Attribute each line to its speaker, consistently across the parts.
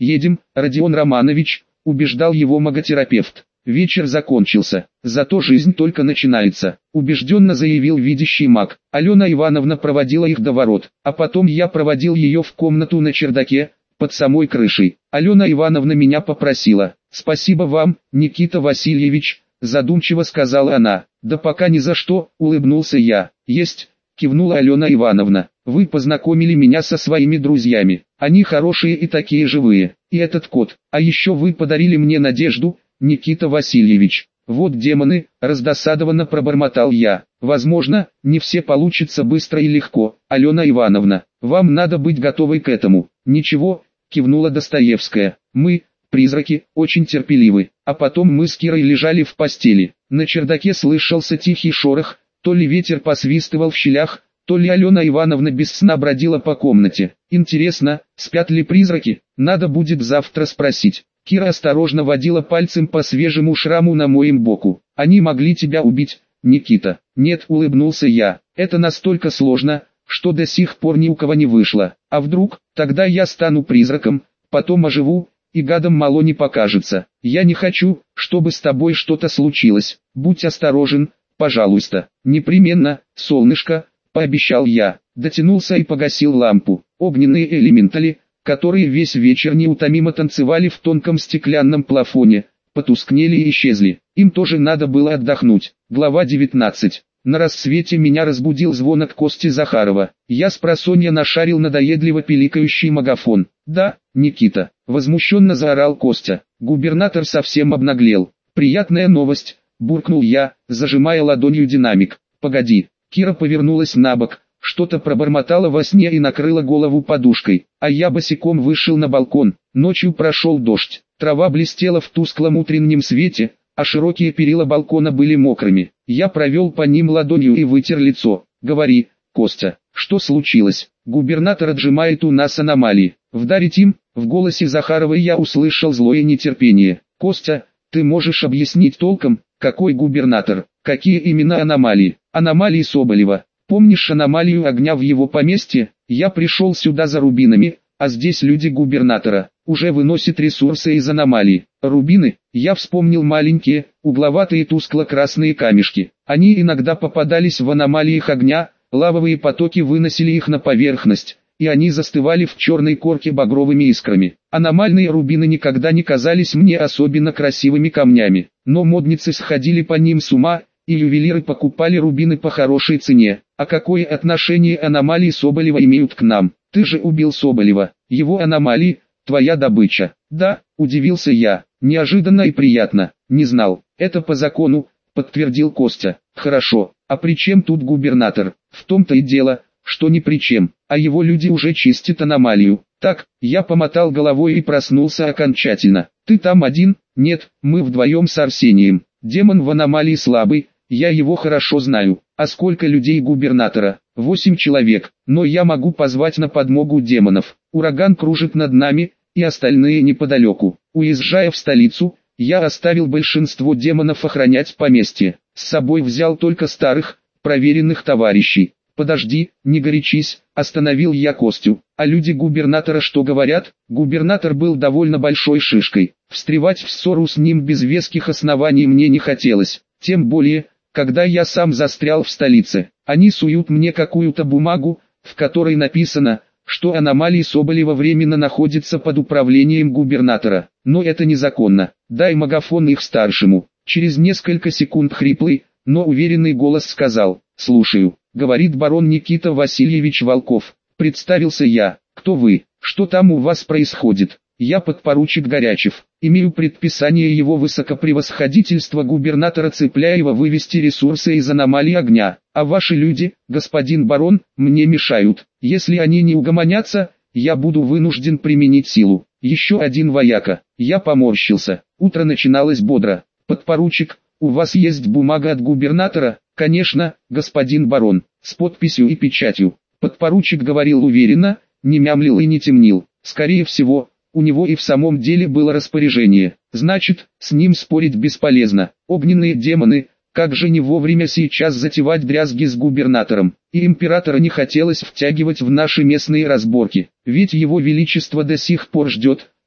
Speaker 1: «Едем, Родион Романович», – убеждал его маготерапевт. «Вечер закончился, зато жизнь только начинается», – убежденно заявил видящий маг. Алена Ивановна проводила их до ворот, а потом я проводил ее в комнату на чердаке, под самой крышей. Алена Ивановна меня попросила. «Спасибо вам, Никита Васильевич», – задумчиво сказала она. «Да пока ни за что», – улыбнулся я. «Есть», – кивнула Алена Ивановна. «Вы познакомили меня со своими друзьями. Они хорошие и такие живые. И этот кот. А еще вы подарили мне надежду, Никита Васильевич». «Вот демоны», – раздосадованно пробормотал я. «Возможно, не все получится быстро и легко, Алена Ивановна. Вам надо быть готовой к этому». «Ничего», – кивнула Достоевская. «Мы, призраки, очень терпеливы». А потом мы с Кирой лежали в постели. На чердаке слышался тихий шорох, то ли ветер посвистывал в щелях, то ли Алена Ивановна без сна бродила по комнате. «Интересно, спят ли призраки? Надо будет завтра спросить». Кира осторожно водила пальцем по свежему шраму на моем боку. «Они могли тебя убить, Никита». «Нет», — улыбнулся я. «Это настолько сложно, что до сих пор ни у кого не вышло. А вдруг, тогда я стану призраком, потом оживу, и гадом мало не покажется. Я не хочу, чтобы с тобой что-то случилось. Будь осторожен, пожалуйста». «Непременно, солнышко», — пообещал я. Дотянулся и погасил лампу. Огненные элементали, которые весь вечер неутомимо танцевали в тонком стеклянном плафоне, потускнели и исчезли. Им тоже надо было отдохнуть. Глава 19. На рассвете меня разбудил звонок Кости Захарова. Я спросонья нашарил надоедливо пиликающий магафон. «Да, Никита», — возмущенно заорал Костя. «Губернатор совсем обнаглел». «Приятная новость», — буркнул я, зажимая ладонью динамик. «Погоди». Кира повернулась на бок, что-то пробормотала во сне и накрыла голову подушкой, а я босиком вышел на балкон. Ночью прошел дождь, трава блестела в тусклом утреннем свете, а широкие перила балкона были мокрыми. Я провел по ним ладонью и вытер лицо. «Говори, Костя, что случилось? Губернатор отжимает у нас аномалии. Вдарить им?» В голосе Захаровой я услышал злое нетерпение. «Костя, ты можешь объяснить толком, какой губернатор, какие именно аномалии?» «Аномалии Соболева. Помнишь аномалию огня в его поместье? Я пришел сюда за рубинами, а здесь люди губернатора уже выносят ресурсы из аномалии. Рубины, я вспомнил маленькие, угловатые тускло-красные камешки. Они иногда попадались в аномалиях огня, лавовые потоки выносили их на поверхность, и они застывали в черной корке багровыми искрами. Аномальные рубины никогда не казались мне особенно красивыми камнями, но модницы сходили по ним с ума, и ювелиры покупали рубины по хорошей цене. А какое отношение аномалии Соболева имеют к нам? Ты же убил Соболева, его аномалии, твоя добыча». «Да», — удивился я, неожиданно и приятно, не знал. «Это по закону», — подтвердил Костя. «Хорошо, а при чем тут губернатор?» «В том-то и дело, что ни при чем, а его люди уже чистят аномалию». «Так», — я помотал головой и проснулся окончательно. «Ты там один?» «Нет, мы вдвоем с Арсением. Демон в аномалии слабый, я его хорошо знаю». «А сколько людей губернатора?» 8 человек, но я могу позвать на подмогу демонов. Ураган кружит над нами, и остальные неподалеку. Уезжая в столицу, я оставил большинство демонов охранять поместье. С собой взял только старых, проверенных товарищей. «Подожди, не горячись», — остановил я Костю. «А люди губернатора что говорят?» Губернатор был довольно большой шишкой. Встревать в ссору с ним без веских оснований мне не хотелось. Тем более, когда я сам застрял в столице. Они суют мне какую-то бумагу, в которой написано, что аномалии Соболева временно находятся под управлением губернатора. Но это незаконно. Дай магафон их старшему. Через несколько секунд хриплый, но уверенный голос сказал: «Слушаю», — говорит барон Никита Васильевич Волков. Представился я. «Кто вы? Что там у вас происходит?» «Я подпоручик Горячев. Имею предписание его высокопревосходительства губернатора Цепляева вывести ресурсы из аномалии огня, а ваши люди, господин барон, мне мешают. Если они не угомонятся, я буду вынужден применить силу». Еще один вояка. Я поморщился. Утро начиналось бодро. «Подпоручик, у вас есть бумага от губернатора?» «Конечно, господин барон, с подписью и печатью». Подпоручик говорил уверенно, не мямлил и не темнил. Скорее всего, у него и в самом деле было распоряжение. Значит, с ним спорить бесполезно. Огненные демоны, как же не вовремя сейчас затевать дрязги с губернатором. И императора не хотелось втягивать в наши местные разборки. Ведь его величество до сих пор ждет,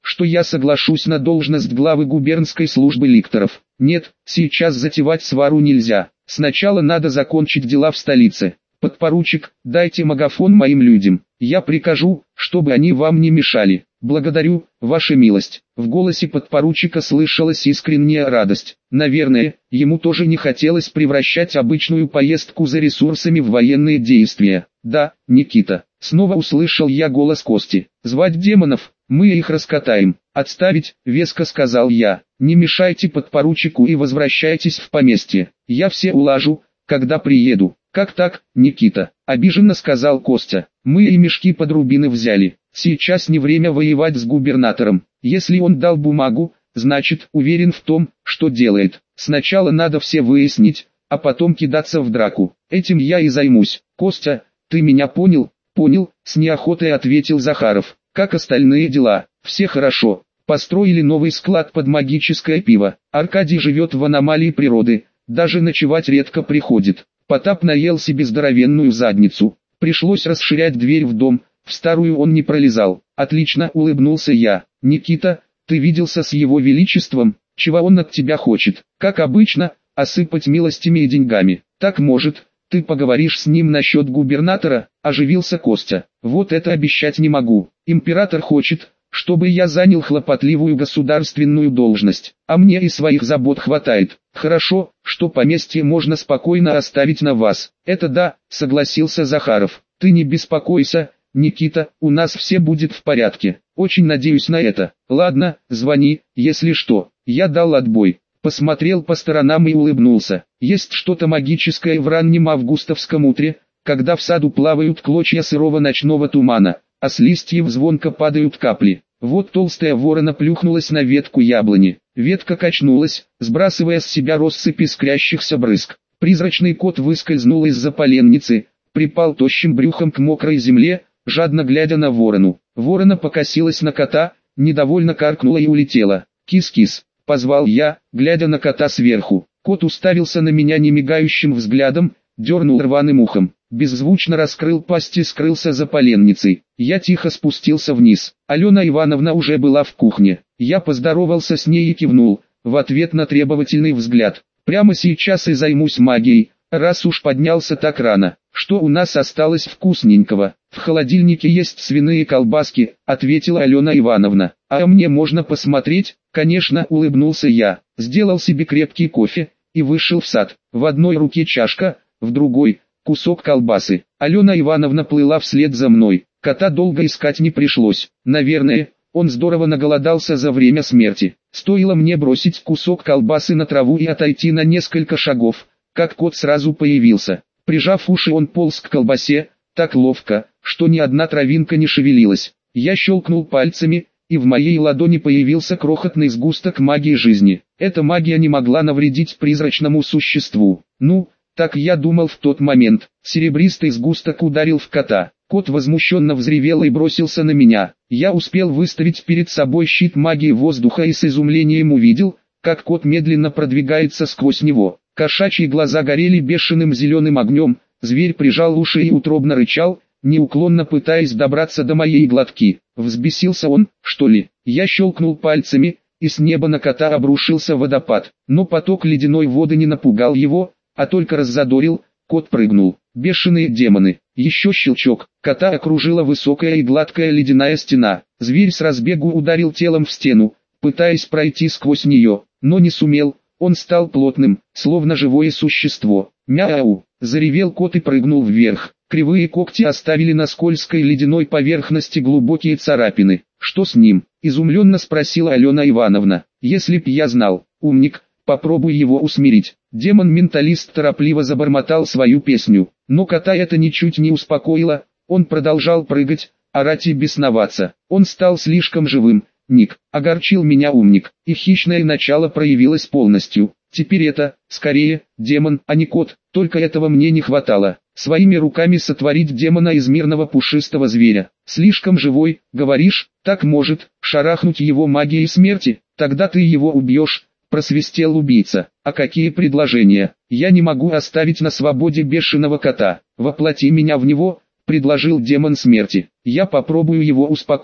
Speaker 1: что я соглашусь на должность главы губернской службы ликторов. Нет, сейчас затевать свару нельзя. Сначала надо закончить дела в столице. Подпоручик, дайте магафон моим людям. Я прикажу, чтобы они вам не мешали. Благодарю, ваша милость. В голосе подпоручика слышалась искренняя радость. Наверное, ему тоже не хотелось превращать обычную поездку за ресурсами в военные действия. Да, Никита. Снова услышал я голос Кости. Звать демонов, мы их раскатаем. Отставить, веско сказал я. Не мешайте подпоручику и возвращайтесь в поместье. Я все улажу, когда приеду. Как так, Никита? Обиженно сказал Костя. Мы и мешки под рубины взяли. Сейчас не время воевать с губернатором. Если он дал бумагу, значит уверен в том, что делает. Сначала надо все выяснить, а потом кидаться в драку. Этим я и займусь. Костя, ты меня понял? Понял, с неохотой ответил Захаров. Как остальные дела? Все хорошо. Построили новый склад под магическое пиво. Аркадий живет в аномалии природы, даже ночевать редко приходит. Потап наел себе здоровенную задницу. Пришлось расширять дверь в дом, в старую он не пролезал. Отлично, улыбнулся я. Никита, ты виделся с его величеством? Чего он от тебя хочет? Как обычно, осыпать милостями и деньгами. Так может, ты поговоришь с ним насчет губернатора? Оживился Костя. Вот это обещать не могу. Император хочет, чтобы я занял хлопотливую государственную должность, а мне и своих забот хватает. Хорошо, что поместье можно спокойно оставить на вас. Это да, согласился Захаров. Ты не беспокойся, Никита, у нас все будет в порядке. Очень надеюсь на это. Ладно, звони, если что. Я дал отбой. Посмотрел по сторонам и улыбнулся. Есть что-то магическое в раннем августовском утре, когда в саду плавают клочья сырого ночного тумана, а с листьев звонко падают капли. Вот толстая ворона плюхнулась на ветку яблони. Ветка качнулась, сбрасывая с себя россыпь искрящихся брызг. Призрачный кот выскользнул из-за поленницы, припал тощим брюхом к мокрой земле, жадно глядя на ворону. Ворона покосилась на кота, недовольно каркнула и улетела. «Кис-кис», — позвал я, глядя на кота сверху. Кот уставился на меня немигающим взглядом, дернул рваным ухом, беззвучно раскрыл пасть и скрылся за поленницей. Я тихо спустился вниз. Алена Ивановна уже была в кухне. Я поздоровался с ней и кивнул, в ответ на требовательный взгляд. Прямо сейчас и займусь магией, раз уж поднялся так рано. Что у нас осталось вкусненького? В холодильнике есть свиные колбаски, ответила Алена Ивановна. А мне можно посмотреть? Конечно, улыбнулся я. Сделал себе крепкий кофе и вышел в сад. В одной руке чашка, в другой кусок колбасы. Алена Ивановна плыла вслед за мной. Кота долго искать не пришлось. Наверное, он здорово наголодался за время смерти. Стоило мне бросить кусок колбасы на траву и отойти на несколько шагов, как кот сразу появился. Прижав уши, он полз к колбасе, так ловко, что ни одна травинка не шевелилась. Я щелкнул пальцами, и в моей ладони появился крохотный сгусток магии жизни. Эта магия не могла навредить призрачному существу. Ну, так я думал в тот момент. Серебристый сгусток ударил в кота. Кот возмущенно взревел и бросился на меня. Я успел выставить перед собой щит магии воздуха и с изумлением увидел, как кот медленно продвигается сквозь него. Кошачьи глаза горели бешеным зеленым огнем, зверь прижал уши и утробно рычал, неуклонно пытаясь добраться до моей глотки. Взбесился он, что ли? Я щелкнул пальцами, и с неба на кота обрушился водопад. Но поток ледяной воды не напугал его, а только раззадорил. Кот прыгнул. Бешеные демоны. Еще щелчок. Кота окружила высокая и гладкая ледяная стена. Зверь с разбегу ударил телом в стену, пытаясь пройти сквозь нее, но не сумел. Он стал плотным, словно живое существо. «Мяу!» – заревел кот и прыгнул вверх. Кривые когти оставили на скользкой ледяной поверхности глубокие царапины. «Что с ним?» – изумленно спросила Алена Ивановна. «Если б я знал, умник, попробуй его усмирить». Демон-менталист торопливо забормотал свою песню. Но кота это ничуть не успокоило, он продолжал прыгать, орать и бесноваться. Он стал слишком живым. Ник, огорчил меня умник, и хищное начало проявилось полностью. Теперь это, скорее, демон, а не кот, только этого мне не хватало. Своими руками сотворить демона из мирного пушистого зверя. Слишком живой, говоришь, так может, шарахнуть его магией смерти, тогда ты его убьешь, просвистел убийца. А какие предложения? Я не могу оставить на свободе бешеного кота, воплоти меня в него, предложил демон смерти. Я попробую его успокоить.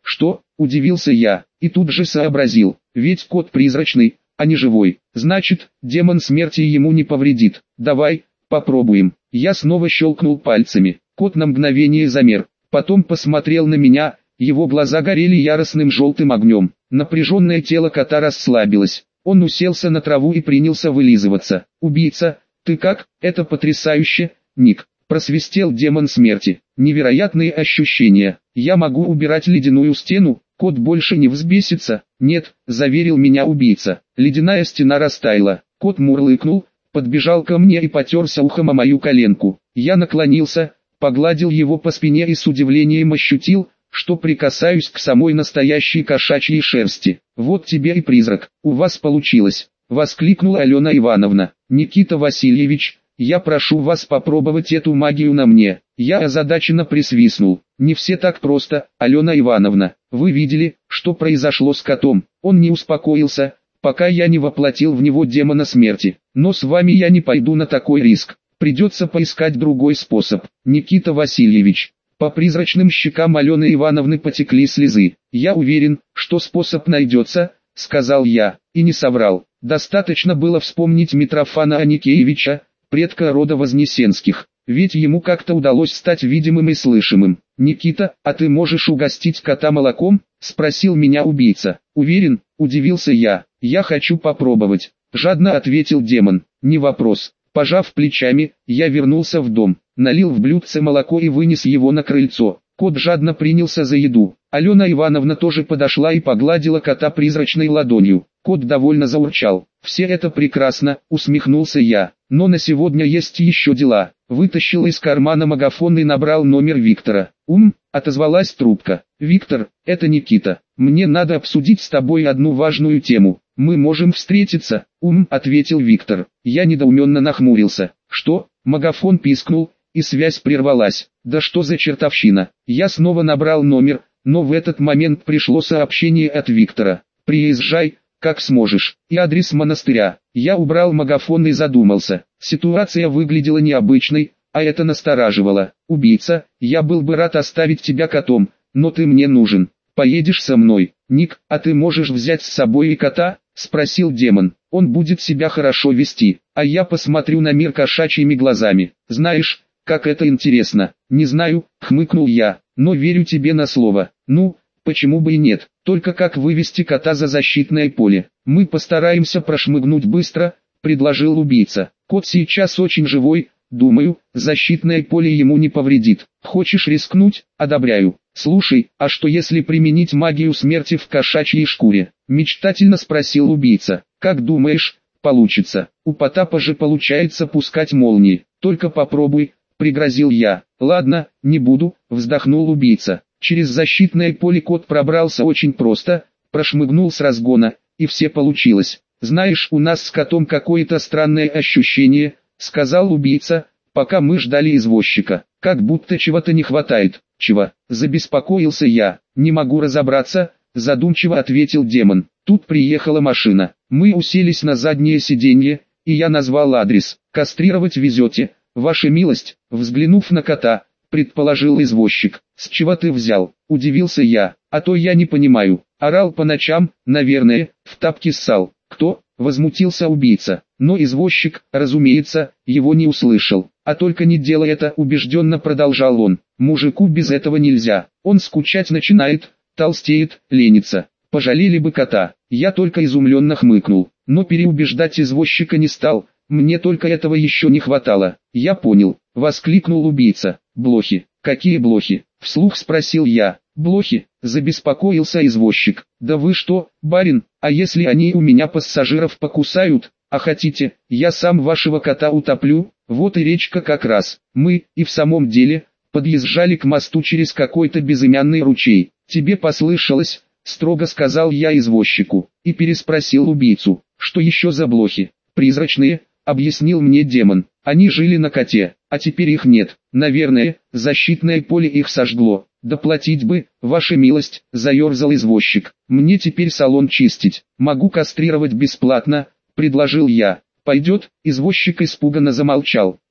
Speaker 1: Что? Удивился я, и тут же сообразил, ведь кот призрачный, а не живой, значит, демон смерти ему не повредит. Давай, попробуем. Я снова щелкнул пальцами, кот на мгновение замер, потом посмотрел на меня, его глаза горели яростным желтым огнем, напряженное тело кота расслабилось, он уселся на траву и принялся вылизываться. «Убийца, ты как? Это потрясающе, Ник!» Просвистел демон смерти. Невероятные ощущения. Я могу убирать ледяную стену, кот больше не взбесится. Нет, заверил меня убийца. Ледяная стена растаяла. Кот мурлыкнул, подбежал ко мне и потерся ухом о мою коленку. Я наклонился, погладил его по спине и с удивлением ощутил, что прикасаюсь к самой настоящей кошачьей шерсти. Вот тебе и призрак, у вас получилось. Воскликнула Алена Ивановна. Никита Васильевич, я прошу вас попробовать эту магию на мне. Я озадаченно присвистнул. Не все так просто, Алена Ивановна. Вы видели, что произошло с котом? Он не успокоился, пока я не воплотил в него демона смерти. Но с вами я не пойду на такой риск. Придется поискать другой способ. Никита Васильевич. По призрачным щекам Алены Ивановны потекли слезы. Я уверен, что способ найдется, сказал я, и не соврал. Достаточно было вспомнить Митрофана Аникеевича, предка рода Вознесенских, ведь ему как-то удалось стать видимым и слышимым. «Никита, а ты можешь угостить кота молоком?» – спросил меня убийца. «Уверен?» – удивился я. «Я хочу попробовать», – жадно ответил демон. «Не вопрос». Пожав плечами, я вернулся в дом, налил в блюдце молоко и вынес его на крыльцо. Кот жадно принялся за еду. Алена Ивановна тоже подошла и погладила кота призрачной ладонью. Кот довольно заурчал. «Все это прекрасно», — усмехнулся я. «Но на сегодня есть еще дела». Вытащил из кармана магафон и набрал номер Виктора. Отозвалась трубка. «Виктор, это Никита. Мне надо обсудить с тобой одну важную тему. Мы можем встретиться?» Ответил Виктор. Я недоуменно нахмурился. «Что?» Магафон пискнул, и связь прервалась. «Да что за чертовщина?» Я снова набрал номер, но в этот момент пришло сообщение от Виктора. «Приезжай, как сможешь», и адрес монастыря. Я убрал магафон и задумался. Ситуация выглядела необычной, а это настораживало. «Убийца, я был бы рад оставить тебя котом, но ты мне нужен. Поедешь со мной?» «Ник, а ты можешь взять с собой и кота?» — спросил демон. «Он будет себя хорошо вести, а я посмотрю на мир кошачьими глазами. Знаешь, как это интересно». «Не знаю», — хмыкнул я, — «но верю тебе на слово». «Ну, почему бы и нет? Только как вывести кота за защитное поле?» «Мы постараемся прошмыгнуть быстро», — предложил убийца. «Кот сейчас очень живой, думаю, защитное поле ему не повредит. Хочешь рискнуть? Одобряю». «Слушай, а что если применить магию смерти в кошачьей шкуре?» — мечтательно спросил убийца. «Как думаешь, получится? У Потапа же получается пускать молнии. Только попробуй», — пригрозил я. «Ладно, не буду», — вздохнул убийца. Через защитное поле кот пробрался очень просто, прошмыгнул с разгона, и все получилось. «Знаешь, у нас с котом какое-то странное ощущение», — сказал убийца, пока мы ждали извозчика. «Как будто чего-то не хватает». «Чего?» — забеспокоился я. «Не могу разобраться», — задумчиво ответил демон. Тут приехала машина. Мы уселись на заднее сиденье, и я назвал адрес. «Кастрировать везете, ваша милость», — взглянув на кота, предположил извозчик. «С чего ты взял?» — удивился я. «А то я не понимаю. Орал по ночам, наверное, в тапке ссал». «Кто?» — возмутился убийца. Но извозчик, разумеется, его не услышал. «А только не делай это», — убежденно продолжал он. «Мужику без этого нельзя. Он скучать начинает, толстеет, ленится. Пожалели бы кота». Я только изумленно хмыкнул, но переубеждать извозчика не стал. Мне только этого еще не хватало. «Я понял», — воскликнул убийца. «Блохи». «Какие блохи?» — вслух спросил я. «Блохи», — забеспокоился извозчик. «Да вы что, барин, а если они у меня пассажиров покусают? А хотите, я сам вашего кота утоплю?» Вот и речка как раз. Мы, и в самом деле, подъезжали к мосту через какой-то безымянный ручей. «Тебе послышалось», — строго сказал я извозчику, и переспросил убийцу. «Что еще за блохи?» «Призрачные», — объяснил мне демон. «Они жили на коте, а теперь их нет. Наверное, защитное поле их сожгло. Доплатить бы, ваша милость», — заерзал извозчик. «Мне теперь салон чистить. Могу кастрировать бесплатно», — предложил я. «Пойдет?» — извозчик испуганно замолчал.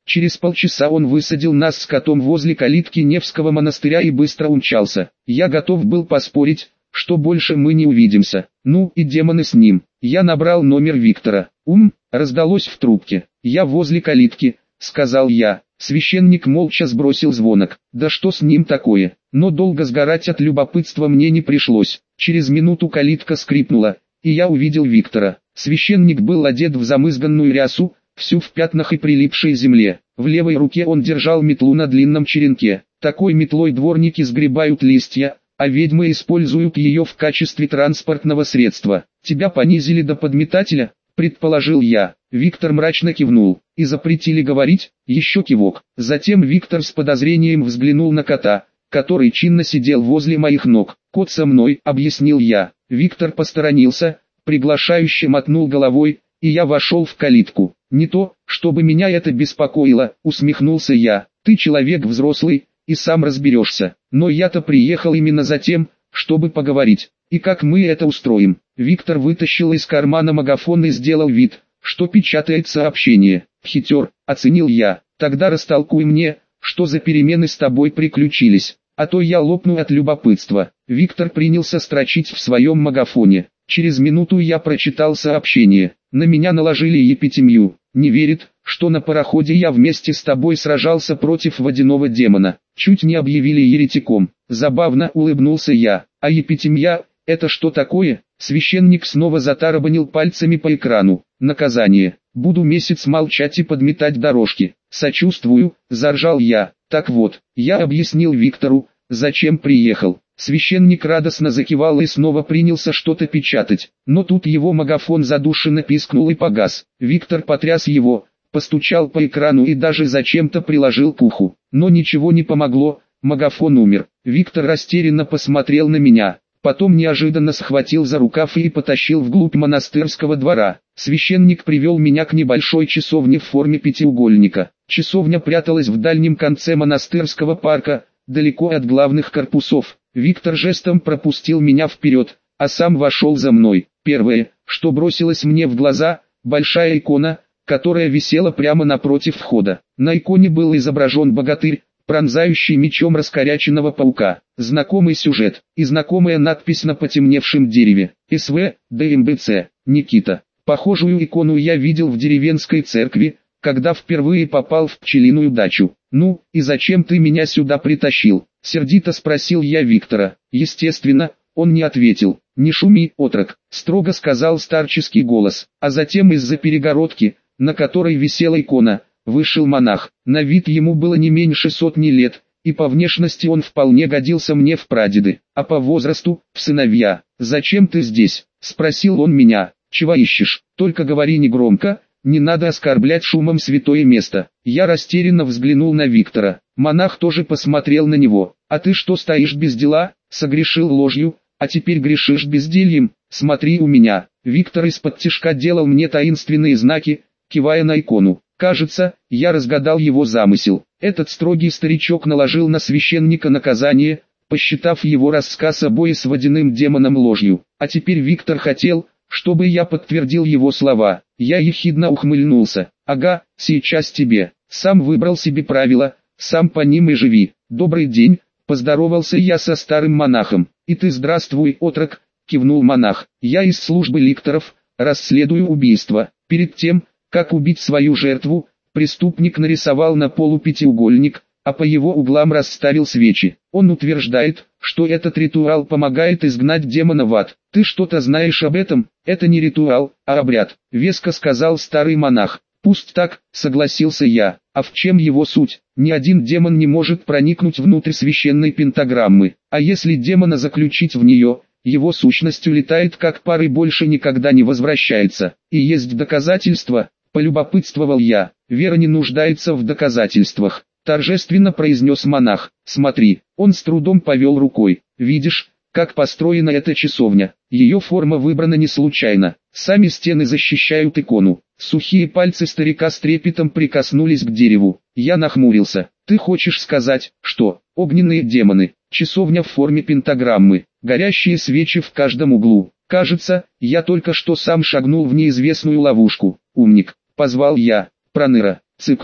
Speaker 1: Через полчаса он высадил нас с котом возле калитки Невского монастыря и быстро умчался. Я готов был поспорить, что больше мы не увидимся. Ну и демоны с ним. Я набрал номер Виктора. Раздалось в трубке. «Я возле калитки», — сказал я. Священник молча сбросил звонок. Да что с ним такое? Но долго сгорать от любопытства мне не пришлось. Через минуту калитка скрипнула, и я увидел Виктора. Священник был одет в замызганную рясу, всю в пятнах и прилипшей земле. В левой руке он держал метлу на длинном черенке. Такой метлой дворники сгребают листья, а ведьмы используют ее в качестве транспортного средства. «Тебя понизили до подметателя?» — предположил я. Виктор мрачно кивнул. «И запретили говорить?» Еще кивок. Затем Виктор с подозрением взглянул на кота, который чинно сидел возле моих ног. «Кот со мной», — объяснил я. Виктор посторонился, приглашающе мотнул головой, и я вошел в калитку. «Не то, чтобы меня это беспокоило», — усмехнулся я. «Ты человек взрослый, и сам разберешься. Но я-то приехал именно за тем, чтобы поговорить. И как мы это устроим?» Виктор вытащил из кармана магафон и сделал вид, что печатает сообщение. «Хитер», — оценил я. «Тогда растолкуй мне, что за перемены с тобой приключились, а то я лопну от любопытства». Виктор принялся строчить в своем магафоне. Через минуту я прочитал сообщение. «На меня наложили епитемию. Не верит, что на пароходе я вместе с тобой сражался против водяного демона. Чуть не объявили еретиком». Забавно улыбнулся я. «А епитемия, это что такое?» Священник снова затарабанил пальцами по экрану. «Наказание. Буду месяц молчать и подметать дорожки». «Сочувствую», — заржал я. «Так вот, я объяснил Виктору, зачем приехал». Священник радостно закивал и снова принялся что-то печатать. Но тут его магафон задушенно пискнул и погас. Виктор потряс его, постучал по экрану и даже зачем-то приложил к уху. Но ничего не помогло, магафон умер. Виктор растерянно посмотрел на меня. Потом неожиданно схватил за рукав и потащил вглубь монастырского двора. Священник привел меня к небольшой часовне в форме пятиугольника. Часовня пряталась в дальнем конце монастырского парка, далеко от главных корпусов. Виктор жестом пропустил меня вперед, а сам вошел за мной. Первое, что бросилось мне в глаза, большая икона, которая висела прямо напротив входа. На иконе был изображен богатырь, пронзающий мечом раскоряченного паука. Знакомый сюжет и знакомая надпись на потемневшем дереве. СВ, ДМБЦ, Никита. Похожую икону я видел в деревенской церкви, когда впервые попал в пчелиную дачу. «Ну, и зачем ты меня сюда притащил?» — сердито спросил я Виктора. Естественно, он не ответил. «Не шуми, отрок», — строго сказал старческий голос. А затем из-за перегородки, на которой висела икона, вышел монах. На вид ему было не меньше 100 лет, и по внешности он вполне годился мне в прадеды, а по возрасту — в сыновья. «Зачем ты здесь?» — спросил он меня. «Чего ищешь? Только говори негромко, не надо оскорблять шумом святое место». Я растерянно взглянул на Виктора. Монах тоже посмотрел на него. «А ты что стоишь без дела? Согрешил ложью, а теперь грешишь бездельем? Смотри у меня». Виктор из-под тишка делал мне таинственные знаки, кивая на икону. Кажется, я разгадал его замысел. Этот строгий старичок наложил на священника наказание, посчитав его рассказ о бое с водяным демоном ложью. А теперь Виктор хотел, чтобы я подтвердил его слова. Я ехидно ухмыльнулся. «Ага, сейчас тебе. Сам выбрал себе правила, сам по ним и живи». «Добрый день», — поздоровался я со старым монахом. «И ты здравствуй, отрок», — кивнул монах. «Я из службы ликторов, расследую убийство». Перед тем, как убить свою жертву, преступник нарисовал на полу пятиугольник, а по его углам расставил свечи. Он утверждает, что этот ритуал помогает изгнать демона в ад. «Ты что-то знаешь об этом?» «Это не ритуал, а обряд», — веско сказал старый монах. «Пусть так», — согласился я. «А в чем его суть? Ни один демон не может проникнуть внутрь священной пентаграммы, а если демона заключить в нее, его сущность улетает как пар и больше никогда не возвращается. И есть доказательства?» — полюбопытствовал я. «Вера не нуждается в доказательствах», — торжественно произнес монах. «Смотри». Он с трудом повел рукой. «Видишь, как построена эта часовня? Ее форма выбрана не случайно. Сами стены защищают икону». Сухие пальцы старика с трепетом прикоснулись к дереву. Я нахмурился. «Ты хочешь сказать, что огненные демоны, часовня в форме пентаграммы, горящие свечи в каждом углу? Кажется, я только что сам шагнул в неизвестную ловушку». «Умник», — позвал я. «Проныра, циклоп,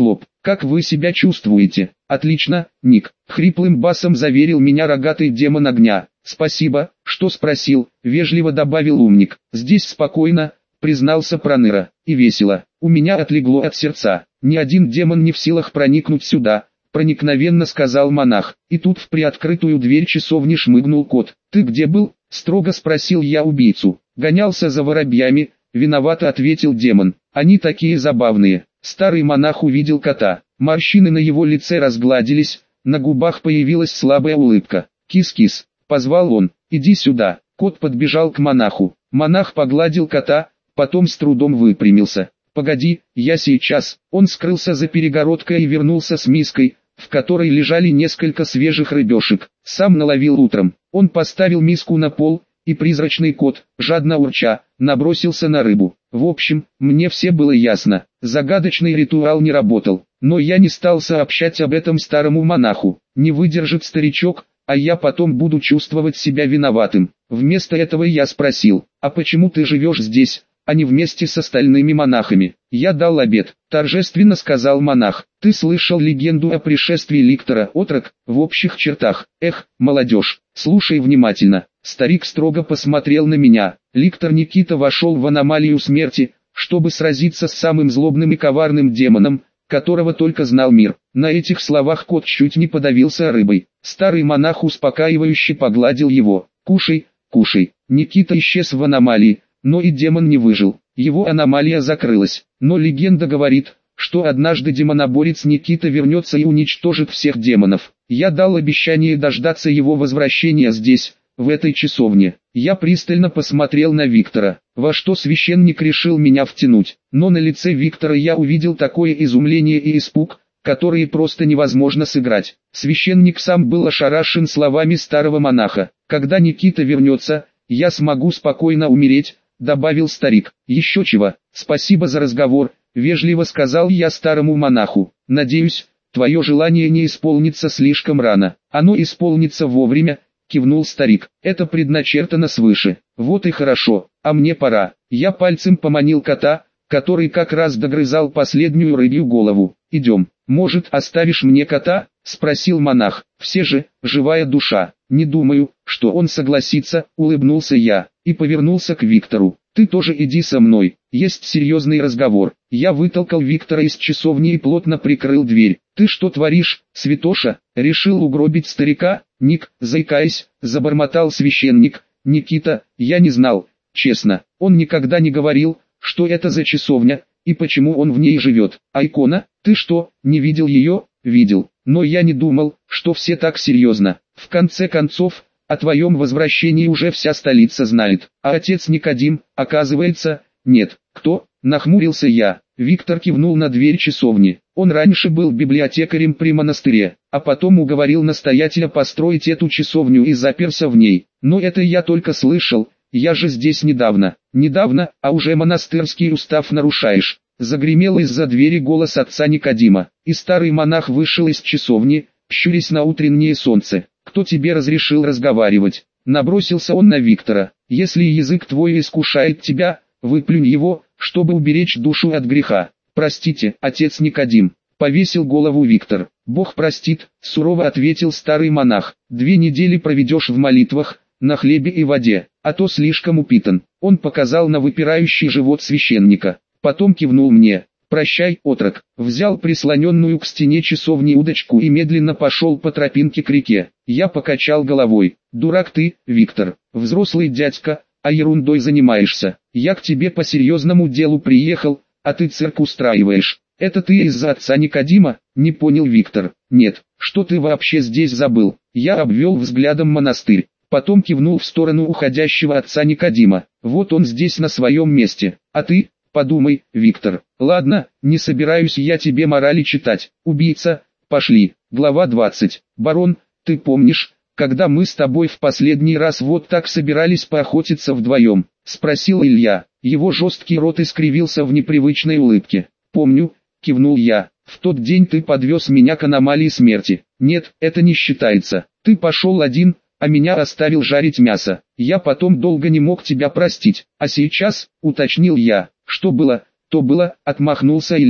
Speaker 1: Как вы себя чувствуете? Отлично, Ник. Хриплым басом заверил меня рогатый демон огня. Спасибо, что спросил, вежливо добавил умник. Здесь спокойно, признался Проныра, и весело. У меня отлегло от сердца. Ни один демон не в силах проникнуть сюда, проникновенно сказал монах. И тут в приоткрытую дверь часовни шмыгнул кот. Ты где был? Строго спросил я убийцу. Гонялся за воробьями, виновато ответил демон. Они такие забавные. Старый монах увидел кота. Морщины на его лице разгладились, на губах появилась слабая улыбка. «Кис-кис», — позвал он, — «иди сюда». Кот подбежал к монаху. Монах погладил кота, потом с трудом выпрямился. «Погоди, я сейчас». Он скрылся за перегородкой и вернулся с миской, в которой лежали несколько свежих рыбешек. Сам наловил утром. Он поставил миску на пол, и призрачный кот, жадно урча, набросился на рыбу. В общем, мне все было ясно. Загадочный ритуал не работал. Но я не стал сообщать об этом старому монаху. Не выдержит старичок, а я потом буду чувствовать себя виноватым. Вместо этого я спросил: «А почему ты живешь здесь, а не вместе с остальными монахами?» «Я дал обет», — торжественно сказал монах. «Ты слышал легенду о пришествии Ликтора, отрок, в общих чертах? Эх, молодежь, слушай внимательно». Старик строго посмотрел на меня. Ликтор Никита вошел в аномалию смерти, чтобы сразиться с самым злобным и коварным демоном, которого только знал мир. На этих словах кот чуть не подавился рыбой. Старый монах успокаивающе погладил его. «Кушай, кушай». Никита исчез в аномалии, но и демон не выжил. Его аномалия закрылась. Но легенда говорит, что однажды демоноборец Никита вернется и уничтожит всех демонов. Я дал обещание дождаться его возвращения здесь, в этой часовне. Я пристально посмотрел на Виктора. Во что священник решил меня втянуть? Но на лице Виктора я увидел такое изумление и испуг, которые просто невозможно сыграть. Священник сам был ошарашен словами старого монаха. «Когда Никита вернется, я смогу спокойно умереть», — добавил старик. «Еще чего, спасибо за разговор», — вежливо сказал я старому монаху. «Надеюсь, твое желание не исполнится слишком рано. Оно исполнится вовремя», — кивнул старик. «Это предначертано свыше». «Вот и хорошо, а мне пора». Я пальцем поманил кота, который как раз догрызал последнюю рыбью голову. «Идем». «Может, оставишь мне кота?» — спросил монах. «Все же, живая душа». «Не думаю, что он согласится», — улыбнулся я, и повернулся к Виктору. «Ты тоже иди со мной, есть серьезный разговор». Я вытолкал Виктора из часовни и плотно прикрыл дверь. «Ты что творишь, святоша? Решил угробить старика?» «Ник», заикаясь, забормотал священник. «Никита, я не знал, честно, он никогда не говорил, что это за часовня, и почему он в ней живет. А икона, ты что, не видел ее?» «Видел, но я не думал, что все так серьезно. В конце концов, о твоем возвращении уже вся столица знает. А отец Никодим, оказывается, нет». «Кто?» — нахмурился я. Виктор кивнул на дверь часовни. Он раньше был библиотекарем при монастыре, а потом уговорил настоятеля построить эту часовню и заперся в ней. Но это я только слышал, я же здесь недавно. Недавно, а уже монастырский устав нарушаешь. Загремел из-за двери голос отца Никодима, и старый монах вышел из часовни, щурясь на утреннее солнце. «Кто тебе разрешил разговаривать?» Набросился он на Виктора. «Если язык твой искушает тебя, выплюнь его, чтобы уберечь душу от греха». «Простите, отец Никодим», — повесил голову Виктор. «Бог простит», — сурово ответил старый монах. 2 недели проведешь в молитвах, на хлебе и воде, а то слишком упитан». Он показал на выпирающий живот священника. Потом кивнул мне. «Прощай, отрок». Взял прислоненную к стене часовни удочку и медленно пошел по тропинке к реке. Я покачал головой. «Дурак ты, Виктор, взрослый дядька, а ерундой занимаешься. Я к тебе по серьезному делу приехал, а ты цирк устраиваешь». «Это ты из-за отца Никодима?» — не понял Виктор. «Нет, что ты вообще здесь забыл?» Я обвел взглядом монастырь. Потом кивнул в сторону уходящего отца Никодима. «Вот он здесь на своем месте. А ты? Подумай, Виктор». «Ладно, не собираюсь я тебе морали читать. Убийца, пошли». Глава 20. «Барон, ты помнишь, когда мы с тобой в последний раз вот так собирались поохотиться вдвоем?» — спросил Илья. Его жесткий рот искривился в непривычной улыбке. «Помню», — кивнул я. «В тот день ты подвез меня к аномалии смерти». «Нет, это не считается. Ты пошел один, а меня оставил жарить мясо. Я потом долго не мог тебя простить. А сейчас», — уточнил я. «Что было, то было», — отмахнулся Илья.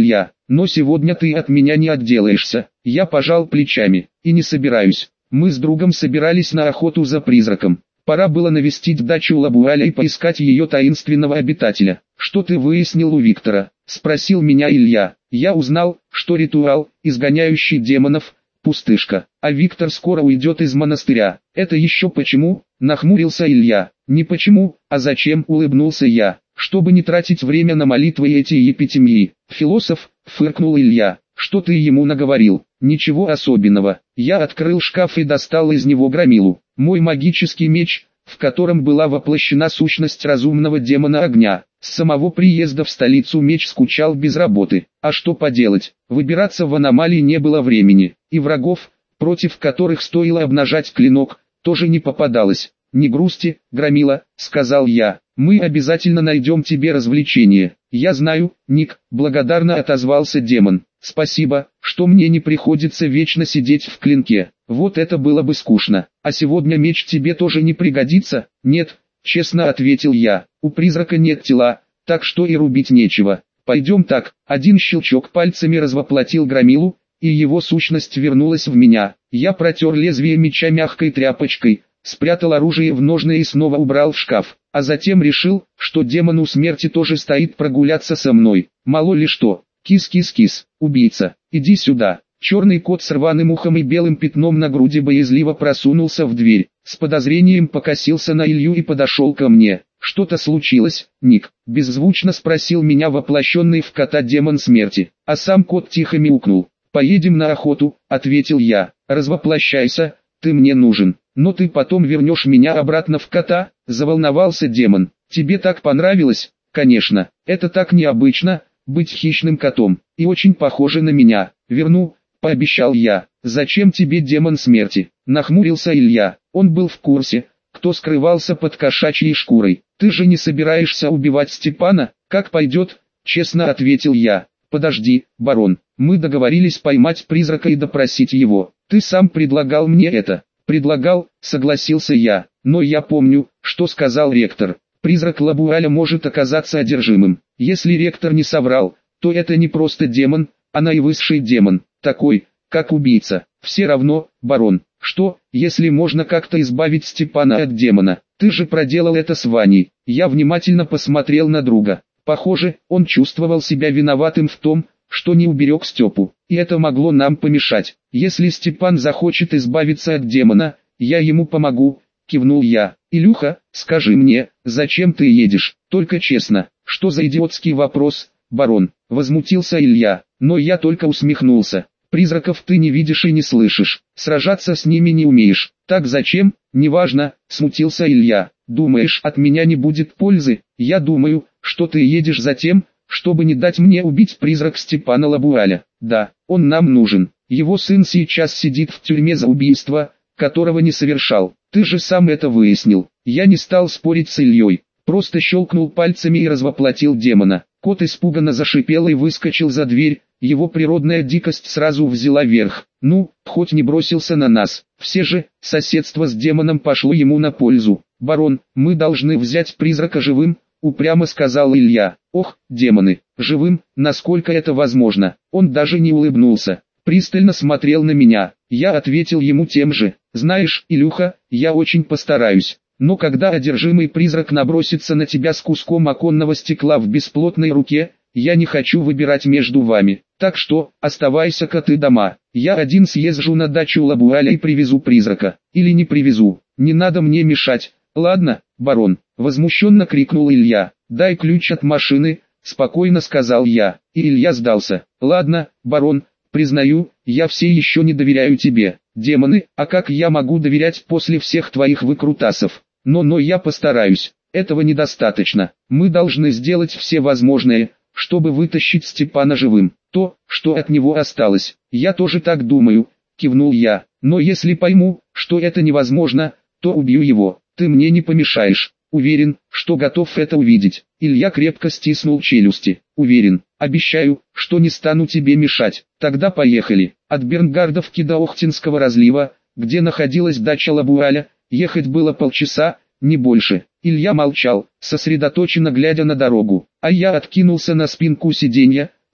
Speaker 1: но сегодня ты от меня не отделаешься. Я пожал плечами, и не собираюсь. Мы с другом собирались на охоту за призраком. Пора было навестить дачу Лабуаля и поискать ее таинственного обитателя. «Что ты выяснил у Виктора?» – спросил меня Илья. Я узнал, что ритуал, изгоняющий демонов, пустышка, а Виктор скоро уйдет из монастыря. «Это еще почему?» – нахмурился Илья. «Не почему, а зачем?» – улыбнулся я. «Чтобы не тратить время на молитвы и эти епитемии». «Философ», – фыркнул Илья. «Что ты ему наговорил?» «Ничего особенного». Я открыл шкаф и достал из него громилу. Мой магический меч, в котором была воплощена сущность разумного демона огня. С самого приезда в столицу меч скучал без работы. А что поделать, выбираться в аномалии не было времени. И врагов, против которых стоило обнажать клинок, тоже не попадалось. «Не грусти, Громила», — сказал я. «Мы обязательно найдем тебе развлечение». «Я знаю, Ник», — благодарно отозвался демон. «Спасибо, что мне не приходится вечно сидеть в клинке. Вот это было бы скучно. А сегодня меч тебе тоже не пригодится?» «Нет», — честно ответил я. «У призрака нет тела, так что и рубить нечего. Пойдем так». Один щелчок пальцами развоплотил Громилу, и его сущность вернулась в меня. Я протер лезвие меча мягкой тряпочкой, спрятал оружие в ножны и снова убрал в шкаф, а затем решил, что демону смерти тоже стоит прогуляться со мной. Мало ли что. «Кис-кис-кис, убийца, иди сюда». Черный кот с рваным ухом и белым пятном на груди боязливо просунулся в дверь, с подозрением покосился на Илью и подошел ко мне. «Что-то случилось, Ник?» – беззвучно спросил меня воплощенный в кота демон смерти, а сам кот тихо мяукнул. «Поедем на охоту», – ответил я. «Развоплощайся, ты мне нужен, но ты потом вернешь меня обратно в кота», – заволновался демон. «Тебе так понравилось?» «Конечно, это так необычно, быть хищным котом, и очень похоже на меня. Верну», – пообещал я. «Зачем тебе демон смерти?» – нахмурился Илья. Он был в курсе, кто скрывался под кошачьей шкурой. «Ты же не собираешься убивать Степана?» «Как пойдет», – честно ответил я. «Подожди, барон, мы договорились поймать призрака и допросить его. Ты сам предлагал мне это». «Предлагал», – согласился я, – «но я помню, что сказал ректор. Призрак Лабуаля может оказаться одержимым. Если ректор не соврал, то это не просто демон, а наивысший демон, такой, как убийца. Все равно, барон, что, если можно как-то избавить Степана от демона? Ты же проделал это с Ваней». Я внимательно посмотрел на друга. Похоже, он чувствовал себя виноватым в том, что не уберег Степу, и это могло нам помешать. «Если Степан захочет избавиться от демона, я ему помогу», — кивнул я. «Илюха, скажи мне, зачем ты едешь? Только честно». «Что за идиотский вопрос, барон?» — возмутился Илья, но я только усмехнулся. «Призраков ты не видишь и не слышишь, сражаться с ними не умеешь. Так зачем?» «Неважно», — смутился Илья. «Думаешь, от меня не будет пользы?» «Я думаю, что ты едешь за тем, чтобы не дать мне убить призрак Степана Лабуаля. Да, он нам нужен. Его сын сейчас сидит в тюрьме за убийство, которого не совершал. Ты же сам это выяснил». Я не стал спорить с Ильей, просто щелкнул пальцами и развоплотил демона. Кот испуганно зашипел и выскочил за дверь, его природная дикость сразу взяла верх. Ну, хоть не бросился на нас. Все же, соседство с демоном пошло ему на пользу. «Барон, мы должны взять призрака живым», — упрямо сказал Илья. «Ох, демоны, живым, насколько это возможно?» Он даже не улыбнулся, пристально смотрел на меня. Я ответил ему тем же. «Знаешь, Илюха, я очень постараюсь. Но когда одержимый призрак набросится на тебя с куском оконного стекла в бесплотной руке, я не хочу выбирать между вами. Так что, оставайся коты дома. Я один съезжу на дачу Лабуаля и привезу призрака. Или не привезу, не надо мне мешать». «Ладно, барон», — возмущенно крикнул Илья. «Дай ключ от машины», — спокойно сказал я. И Илья сдался. «Ладно, барон, признаю, я все еще не доверяю тебе. Демоны, а как я могу доверять после всех твоих выкрутасов? Но я постараюсь. Этого недостаточно. Мы должны сделать все возможное, чтобы вытащить Степана живым. То, что от него осталось. Я тоже так думаю», — кивнул я. «Но если пойму, что это невозможно, то убью его. Ты мне не помешаешь». «Уверен, что готов это увидеть». Илья крепко стиснул челюсти. «Уверен, обещаю, что не стану тебе мешать». «Тогда поехали». От Бернгардовки до Охтинского разлива, где находилась дача Лабуаля, ехать было полчаса, не больше. Илья молчал, сосредоточенно глядя на дорогу, а я откинулся на спинку сиденья,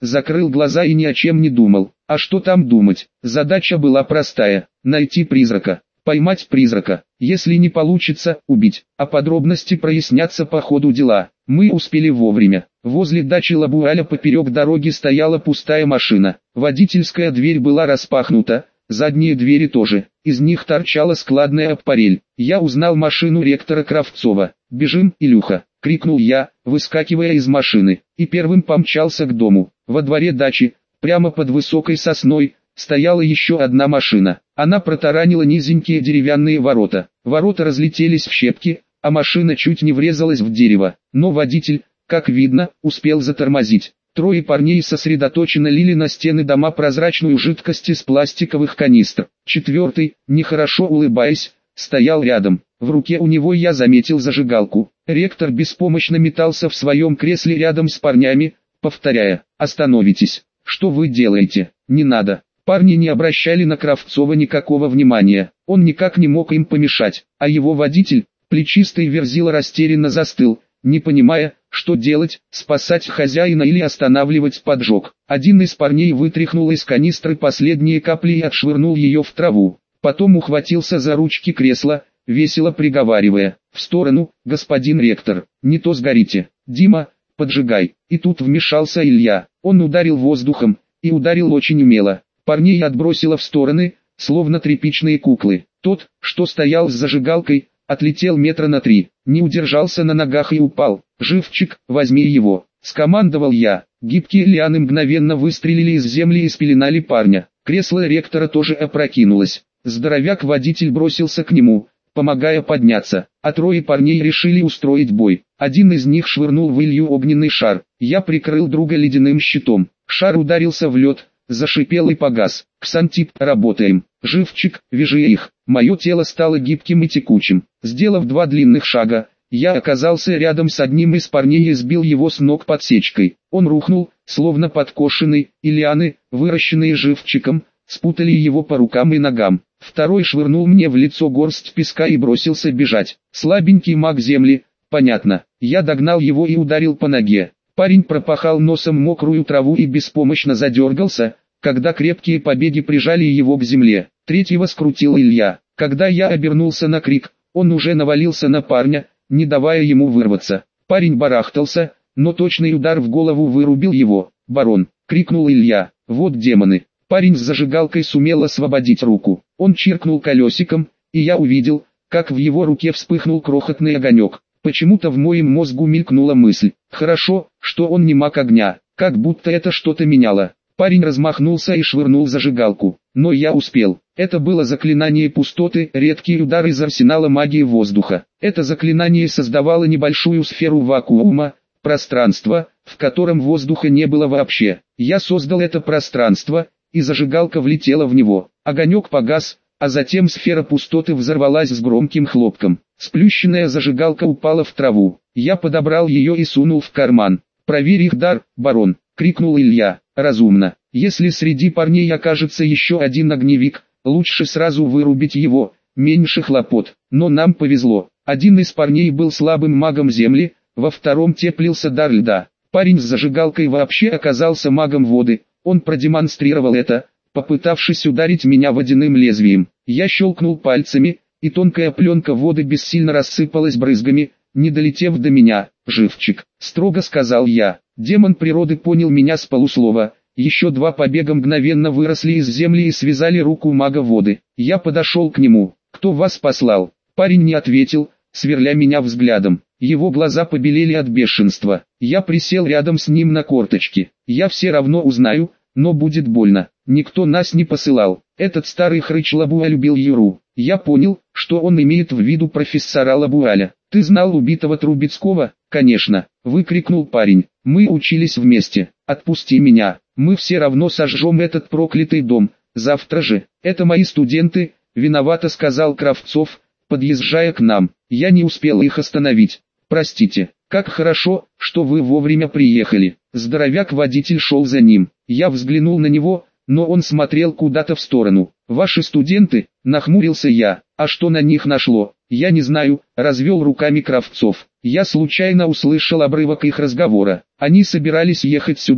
Speaker 1: закрыл глаза и ни о чем не думал. А что там думать? Задача была простая – найти призрака. Поймать призрака, если не получится, убить, а подробности прояснятся по ходу дела. Мы успели вовремя. Возле дачи Лабуаля поперек дороги стояла пустая машина. Водительская дверь была распахнута, задние двери тоже. Из них торчала складная аппарель. Я узнал машину ректора Кравцова. «Бежим, Илюха!» — крикнул я, выскакивая из машины, и первым помчался к дому. Во дворе дачи, прямо под высокой сосной, стояла еще одна машина. Она протаранила низенькие деревянные ворота. Ворота разлетелись в щепки, а машина чуть не врезалась в дерево. Но водитель, как видно, успел затормозить. Трое парней сосредоточенно лили на стены дома прозрачную жидкость из пластиковых канистр. Четвертый, нехорошо улыбаясь, стоял рядом. В руке у него я заметил зажигалку. Ректор беспомощно метался в своем кресле рядом с парнями, повторяя: «Остановитесь! Что вы делаете? Не надо!» Парни не обращали на Кравцова никакого внимания, он никак не мог им помешать, а его водитель, плечистый Верзила, растерянно застыл, не понимая, что делать, спасать хозяина или останавливать поджог. Один из парней вытряхнул из канистры последние капли и отшвырнул ее в траву, потом ухватился за ручки кресла, весело приговаривая: «В сторону, господин ректор, не то сгорите. Дима, поджигай». И тут вмешался Илья, он ударил воздухом, и ударил очень умело. Парней отбросило в стороны, словно тряпичные куклы. Тот, что стоял с зажигалкой, отлетел метра на 3, не удержался на ногах и упал. «Живчик, возьми его!» — скомандовал я. Гибкие лианы мгновенно выстрелили из земли и спеленали парня. Кресло ректора тоже опрокинулось. Здоровяк-водитель бросился к нему, помогая подняться, а трое парней решили устроить бой. Один из них швырнул в Илью огненный шар. Я прикрыл друга ледяным щитом. Шар ударился в лед, зашипел и погас. «Ксантип, работаем! Живчик, вяжи их!» Мое тело стало гибким и текучим. Сделав 2 длинных шага, я оказался рядом с одним из парней и сбил его с ног подсечкой. Он рухнул, словно подкошенный, и лианы, выращенные живчиком, спутали его по рукам и ногам. Второй швырнул мне в лицо горсть песка и бросился бежать. Слабенький маг земли, понятно. Я догнал его и ударил по ноге. Парень пропахал носом мокрую траву и беспомощно задергался, когда крепкие побеги прижали его к земле. Третьего скрутил Илья. Когда я обернулся на крик, он уже навалился на парня, не давая ему вырваться. Парень барахтался, но точный удар в голову вырубил его. «Барон!» — крикнул Илья. «Вот демоны!» Парень с зажигалкой сумел освободить руку. Он чиркнул колесиком, и я увидел, как в его руке вспыхнул крохотный огонек. Почему-то в моем мозгу мелькнула мысль: хорошо, что он не маг огня, как будто это что-то меняло. Парень размахнулся и швырнул зажигалку, но я успел. Это было заклинание пустоты, редкий удар из арсенала магии воздуха. Это заклинание создавало небольшую сферу вакуума, пространство, в котором воздуха не было вообще. Я создал это пространство, и зажигалка влетела в него. Огонек погас, а затем сфера пустоты взорвалась с громким хлопком. Сплющенная зажигалка упала в траву. Я подобрал ее и сунул в карман. «Проверь их дар, барон!» — крикнул Илья. «Разумно. Если среди парней окажется еще один огневик, лучше сразу вырубить его, меньше хлопот». Но нам повезло. Один из парней был слабым магом земли, во втором теплился дар льда. Парень с зажигалкой вообще оказался магом воды. Он продемонстрировал это, попытавшись ударить меня водяным лезвием. Я щелкнул пальцами, и тонкая пленка воды бессильно рассыпалась брызгами, не долетев до меня. «Живчик», — строго сказал я. Демон природы понял меня с полуслова. Еще 2 побега мгновенно выросли из земли и связали руку мага воды. Я подошел к нему. «Кто вас послал?» Парень не ответил, сверля меня взглядом. Его глаза побелели от бешенства. Я присел рядом с ним на корточки. «Я все равно узнаю, но будет больно. Никто нас не посылал. Этот старый хрыч Лабуа любил Юру». Я понял, что он имеет в виду профессора Лабуаля. «Ты знал убитого Трубецкого?» «Конечно», — выкрикнул парень. «Мы учились вместе. Отпусти меня. Мы все равно сожжем этот проклятый дом. Завтра же. Это мои студенты», — виновато сказал Кравцов, подъезжая к нам. Я не успел их остановить. «Простите, как хорошо, что вы вовремя приехали». Здоровяк-водитель шел за ним. Я взглянул на него, но он смотрел куда-то в сторону. «Ваши студенты?» — нахмурился я. «А что на них нашло?» «Я не знаю», — развел руками Кравцов. «Я случайно услышал обрывок их разговора. Они собирались ехать сюда.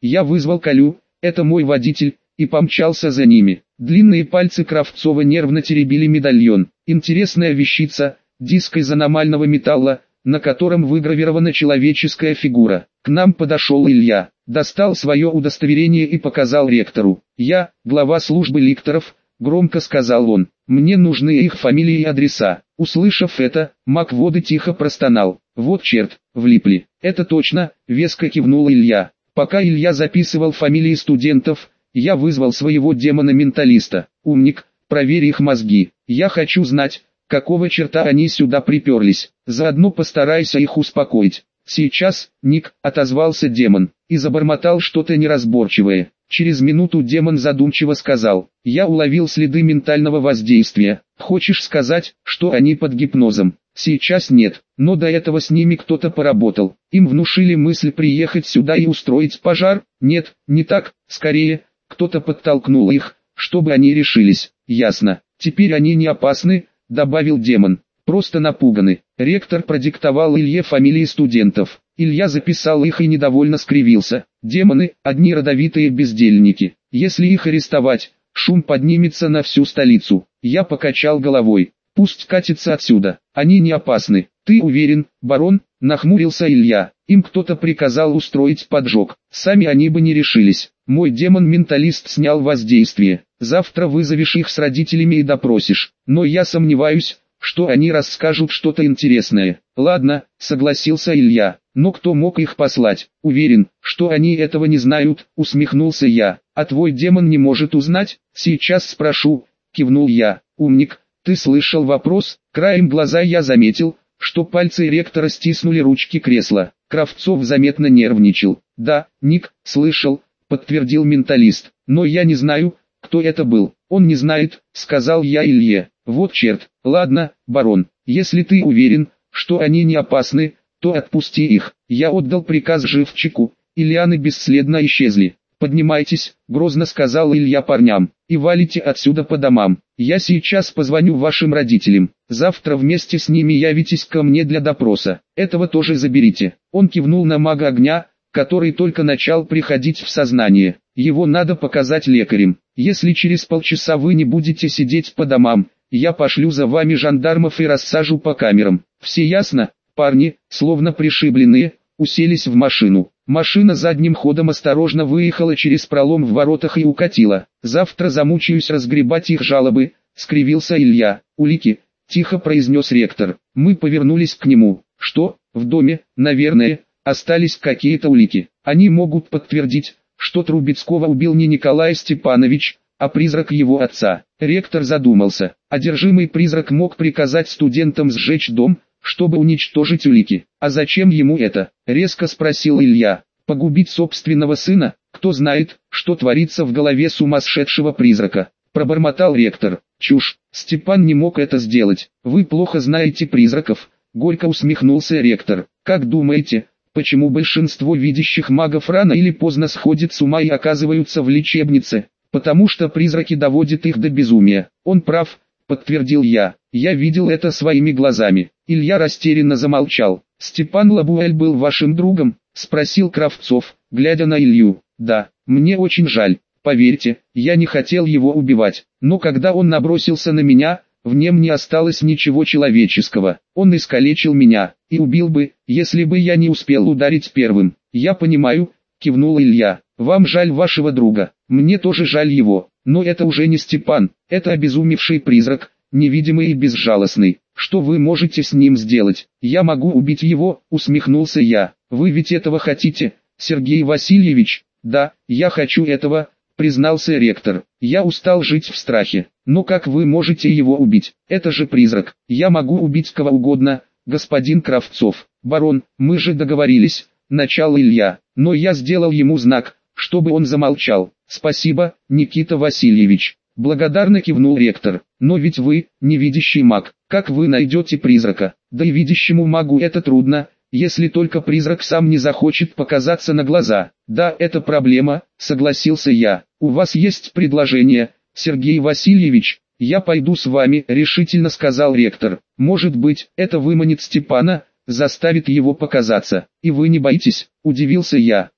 Speaker 1: Я вызвал Колю, это мой водитель, и помчался за ними. Длинные пальцы Кравцова нервно теребили медальон. Интересная вещица, диск из аномального металла, на котором выгравирована человеческая фигура. К нам подошел Илья, достал свое удостоверение и показал ректору. «Я, глава службы ликторов», — громко сказал он. «Мне нужны их фамилии и адреса». Услышав это, маг воды тихо простонал. «Вот черт, влипли». «Это точно», — веско кивнул Илья. Пока Илья записывал фамилии студентов, я вызвал своего демона-менталиста. «Умник, проверь их мозги. Я хочу знать, какого черта они сюда приперлись. Заодно постарайся их успокоить». «Сейчас, Ник», — отозвался демон, и забормотал что-то неразборчивое. Через минуту демон задумчиво сказал: «Я уловил следы ментального воздействия. Хочешь сказать, что они под гипнозом?» «Сейчас нет, но до этого с ними кто-то поработал. Им внушили мысль приехать сюда и устроить пожар?» «Нет, не так, скорее, кто-то подтолкнул их, чтобы они решились». «Ясно, теперь они не опасны», — добавил демон. «Просто напуганы». Ректор продиктовал Илье фамилии студентов. Илья записал их и недовольно скривился. «Демоны, одни родовитые бездельники. Если их арестовать, шум поднимется на всю столицу». Я покачал головой. «Пусть катятся отсюда, они не опасны». «Ты уверен, барон?» — нахмурился Илья. «Им кто-то приказал устроить поджог. Сами они бы не решились. Мой демон-менталист снял воздействие. Завтра вызовешь их с родителями и допросишь. Но я сомневаюсь, что они расскажут что-то интересное». «Ладно», — согласился Илья. «Но кто мог их послать?» «Уверен, что они этого не знают», — усмехнулся я. «А твой демон не может узнать?» «Сейчас спрошу», — кивнул я. «Умник, ты слышал вопрос?» Краем глаза я заметил, что пальцы ректора стиснули ручки кресла. Кравцов заметно нервничал. «Да, Ник, слышал», — подтвердил менталист. «Но я не знаю, кто это был». «Он не знает», — сказал я Илье. «Вот черт. Ладно, барон, если ты уверен, что они не опасны, то отпусти их». Я отдал приказ живчику, и лианы бесследно исчезли. «Поднимайтесь», — грозно сказал Илья парням, — «и валите отсюда по домам. Я сейчас позвоню вашим родителям. Завтра вместе с ними явитесь ко мне для допроса. Этого тоже заберите». Он кивнул на мага огня, который только начал приходить в сознание. «Его надо показать лекарям. Если через полчаса вы не будете сидеть по домам, я пошлю за вами жандармов и рассажу по камерам. Все ясно?» Парни, словно пришибленные, уселись в машину. Машина задним ходом осторожно выехала через пролом в воротах и укатила. «Завтра замучаюсь разгребать их жалобы», — скривился Илья. «Улики», — тихо произнес ректор. Мы повернулись к нему. «Что, в доме, наверное, остались какие-то улики? Они могут подтвердить, что Трубецкого убил не Николай Степанович, а призрак его отца». Ректор задумался. Одержимый призрак мог приказать студентам сжечь дом, чтобы уничтожить улики. «А зачем ему это?» — резко спросил Илья. «Погубить собственного сына? Кто знает, что творится в голове сумасшедшего призрака?» — пробормотал ректор. «Чушь, Степан не мог это сделать. Вы плохо знаете призраков», — горько усмехнулся ректор. «Как думаете, почему большинство видящих магов рано или поздно сходят с ума и оказываются в лечебнице? Потому что призраки доводят их до безумия». «Он прав», — подтвердил я. «Я видел это своими глазами». Илья растерянно замолчал. «Степан Лабуэль был вашим другом?» — спросил Кравцов, глядя на Илью. «Да, мне очень жаль. Поверьте, я не хотел его убивать. Но когда он набросился на меня, в нем не осталось ничего человеческого. Он искалечил меня, и убил бы, если бы я не успел ударить первым». «Я понимаю», — кивнул Илья. «Вам жаль вашего друга. Мне тоже жаль его. Но это уже не Степан, это обезумевший призрак, невидимый и безжалостный. Что вы можете с ним сделать?» «Я могу убить его», — усмехнулся я. «Вы ведь этого хотите, Сергей Васильевич?» «Да, я хочу этого», — признался ректор. «Я устал жить в страхе. Но как вы можете его убить? Это же призрак. Я могу убить кого угодно, господин Кравцов». «Барон, мы же договорились», — начал Илья. Но я сделал ему знак, чтобы он замолчал. «Спасибо, Никита Васильевич», — благодарно кивнул ректор. «Но ведь вы, невидящий маг, как вы найдете призрака? Да и видящему магу это трудно, если только призрак сам не захочет показаться на глаза». «Да, это проблема», — согласился я. «У вас есть предложение, Сергей Васильевич?» «Я пойду с вами», — решительно сказал ректор. «Может быть, это выманит Степана, заставит его показаться». «И вы не боитесь?» — удивился я.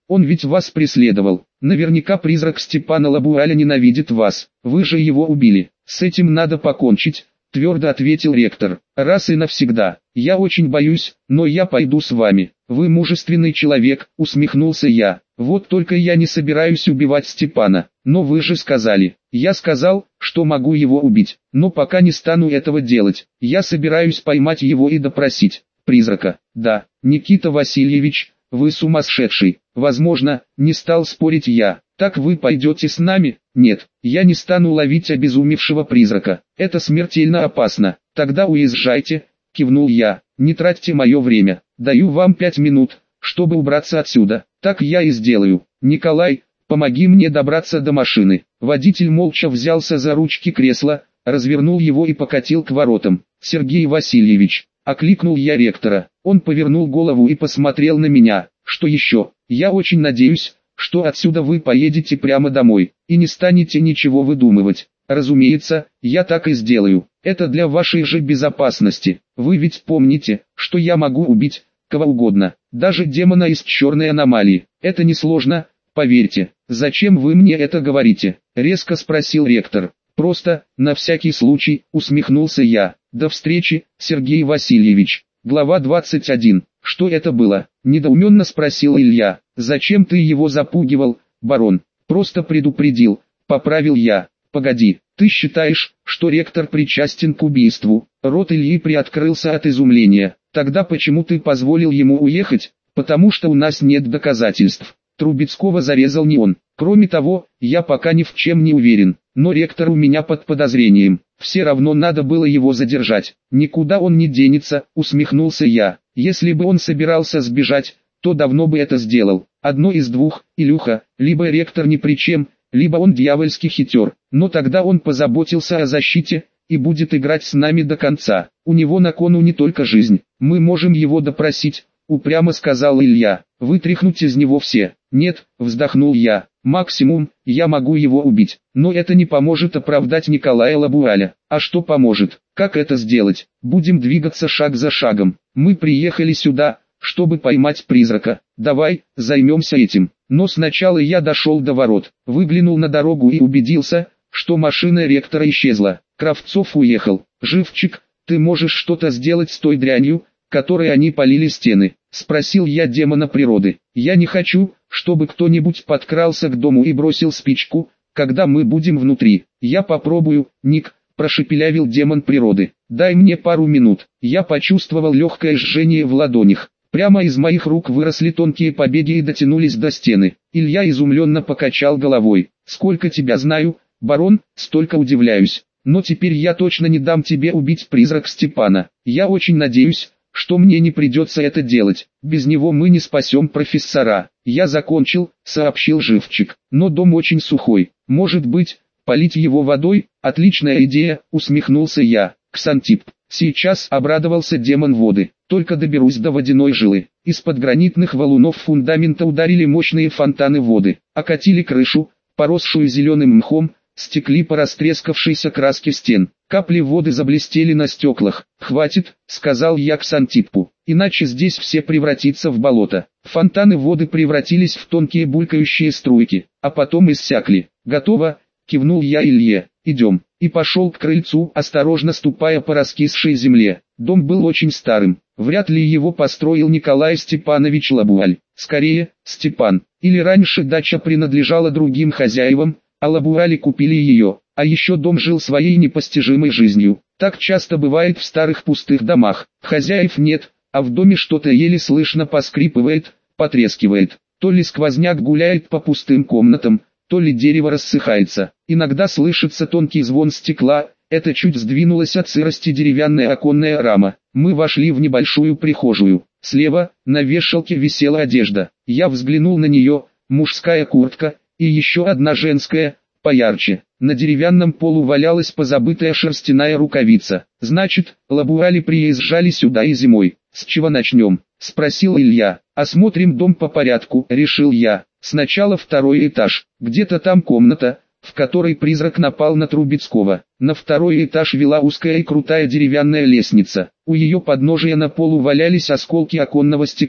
Speaker 1: Он ведь вас преследовал. Наверняка призрак Степана Лабуаля ненавидит вас. Вы же его убили. С этим надо покончить, твердо ответил ректор. Раз и навсегда. Я очень боюсь, но я пойду с вами. Вы мужественный человек, усмехнулся я. Вот только я не собираюсь убивать Степана. Но вы же сказали. Я сказал, что могу его убить, но пока не стану этого делать. Я собираюсь поймать его и допросить. Призрака. Да, Никита Васильевич, вы сумасшедший. Возможно, не стал спорить я. Так вы пойдете с нами? Нет, я не стану ловить обезумевшего призрака. Это смертельно опасно. Тогда уезжайте, кивнул я. Не тратьте мое время. Даю вам 5 минут, чтобы убраться отсюда. Так я и сделаю. Николай, помоги мне добраться до машины. Водитель молча взялся за ручки кресла, развернул его и покатил к воротам. Сергей Васильевич, окликнул я ректора. Он повернул голову и посмотрел на меня. Что еще? Я очень надеюсь, что отсюда вы поедете прямо домой, и не станете ничего выдумывать. Разумеется, я так и сделаю. Это для вашей же безопасности. Вы ведь помните, что я могу убить кого угодно, даже демона из черной аномалии. Это несложно, поверьте. Зачем вы мне это говорите? Резко спросил ректор. Просто, на всякий случай, усмехнулся я. До встречи, Сергей Васильевич. Глава 21. Что это было? Недоуменно спросил Илья. Зачем ты его запугивал, барон? Просто предупредил, поправил я. Погоди, ты считаешь, что ректор причастен к убийству? Рот Ильи приоткрылся от изумления. Тогда почему ты позволил ему уехать? Потому что у нас нет доказательств. Трубецкого зарезал не он. Кроме того, я пока ни в чем не уверен, но ректор у меня под подозрением. Все равно надо было его задержать. Никуда он не денется, усмехнулся я. Если бы он собирался сбежать, то давно бы это сделал. Одно из двух, Илюха, либо ректор ни при чем, либо он дьявольски хитер. Но тогда он позаботился о защите и будет играть с нами до конца. У него на кону не только жизнь. Мы можем его допросить, упрямо сказал Илья. Вытряхнуть из него все. Нет, вздохнул я. Максимум, я могу его убить. Но это не поможет оправдать Николая Лабуаля. А что поможет? Как это сделать? Будем двигаться шаг за шагом. Мы приехали сюда, чтобы поймать призрака. Давай, займемся этим. Но сначала я дошел до ворот, выглянул на дорогу и убедился, что машина ректора исчезла. Кравцов уехал. Живчик, ты можешь что-то сделать с той дрянью, которой они полили стены? Спросил я демона природы. Я не хочу, чтобы кто-нибудь подкрался к дому и бросил спичку, когда мы будем внутри. Я попробую, Ник, прошепелявил демон природы. Дай мне пару минут. Я почувствовал легкое жжение в ладонях. Прямо из моих рук выросли тонкие побеги и дотянулись до стены. Илья изумленно покачал головой. Сколько тебя знаю, барон, столько удивляюсь. Но теперь я точно не дам тебе убить призрак Степана. Я очень надеюсь, что мне не придется это делать. Без него мы не спасем профессора. Я закончил, сообщил Живчик. Но дом очень сухой. Может быть, полить его водой? Отличная идея, усмехнулся я. Ксантип. Сейчас обрадовался демон воды. Только доберусь до водяной жилы. Из-под гранитных валунов фундамента ударили мощные фонтаны воды. Окатили крышу, поросшую зеленым мхом, стекли по растрескавшейся краске стен. Капли воды заблестели на стеклах. «Хватит», — сказал я Ксантипу, — «иначе здесь все превратится в болото». Фонтаны воды превратились в тонкие булькающие струйки, а потом иссякли. «Готово», — кивнул я Илье, — «идем». И пошел к крыльцу, осторожно ступая по раскисшей земле. Дом был очень старым. Вряд ли его построил Николай Степанович Лабуаль. Скорее, Степан. Или раньше дача принадлежала другим хозяевам, а Лабуали купили ее. А еще дом жил своей непостижимой жизнью. Так часто бывает в старых пустых домах. Хозяев нет, а в доме что-то еле слышно поскрипывает, потрескивает. То ли сквозняк гуляет по пустым комнатам, то ли дерево рассыхается. Иногда слышится тонкий звон стекла, это чуть сдвинулась от сырости деревянная оконная рама. Мы вошли в небольшую прихожую. Слева, на вешалке висела одежда. Я взглянул на нее, мужская куртка, и еще одна женская, поярче. На деревянном полу валялась позабытая шерстяная рукавица. Значит, Лабуали приезжали сюда и зимой. С чего начнем? Спросил Илья. Осмотрим дом по порядку, решил я. Сначала второй этаж. Где-то там комната, в которой призрак напал на Трубецкого. На второй этаж вела узкая и крутая деревянная лестница. У ее подножия на полу валялись осколки оконного стекла.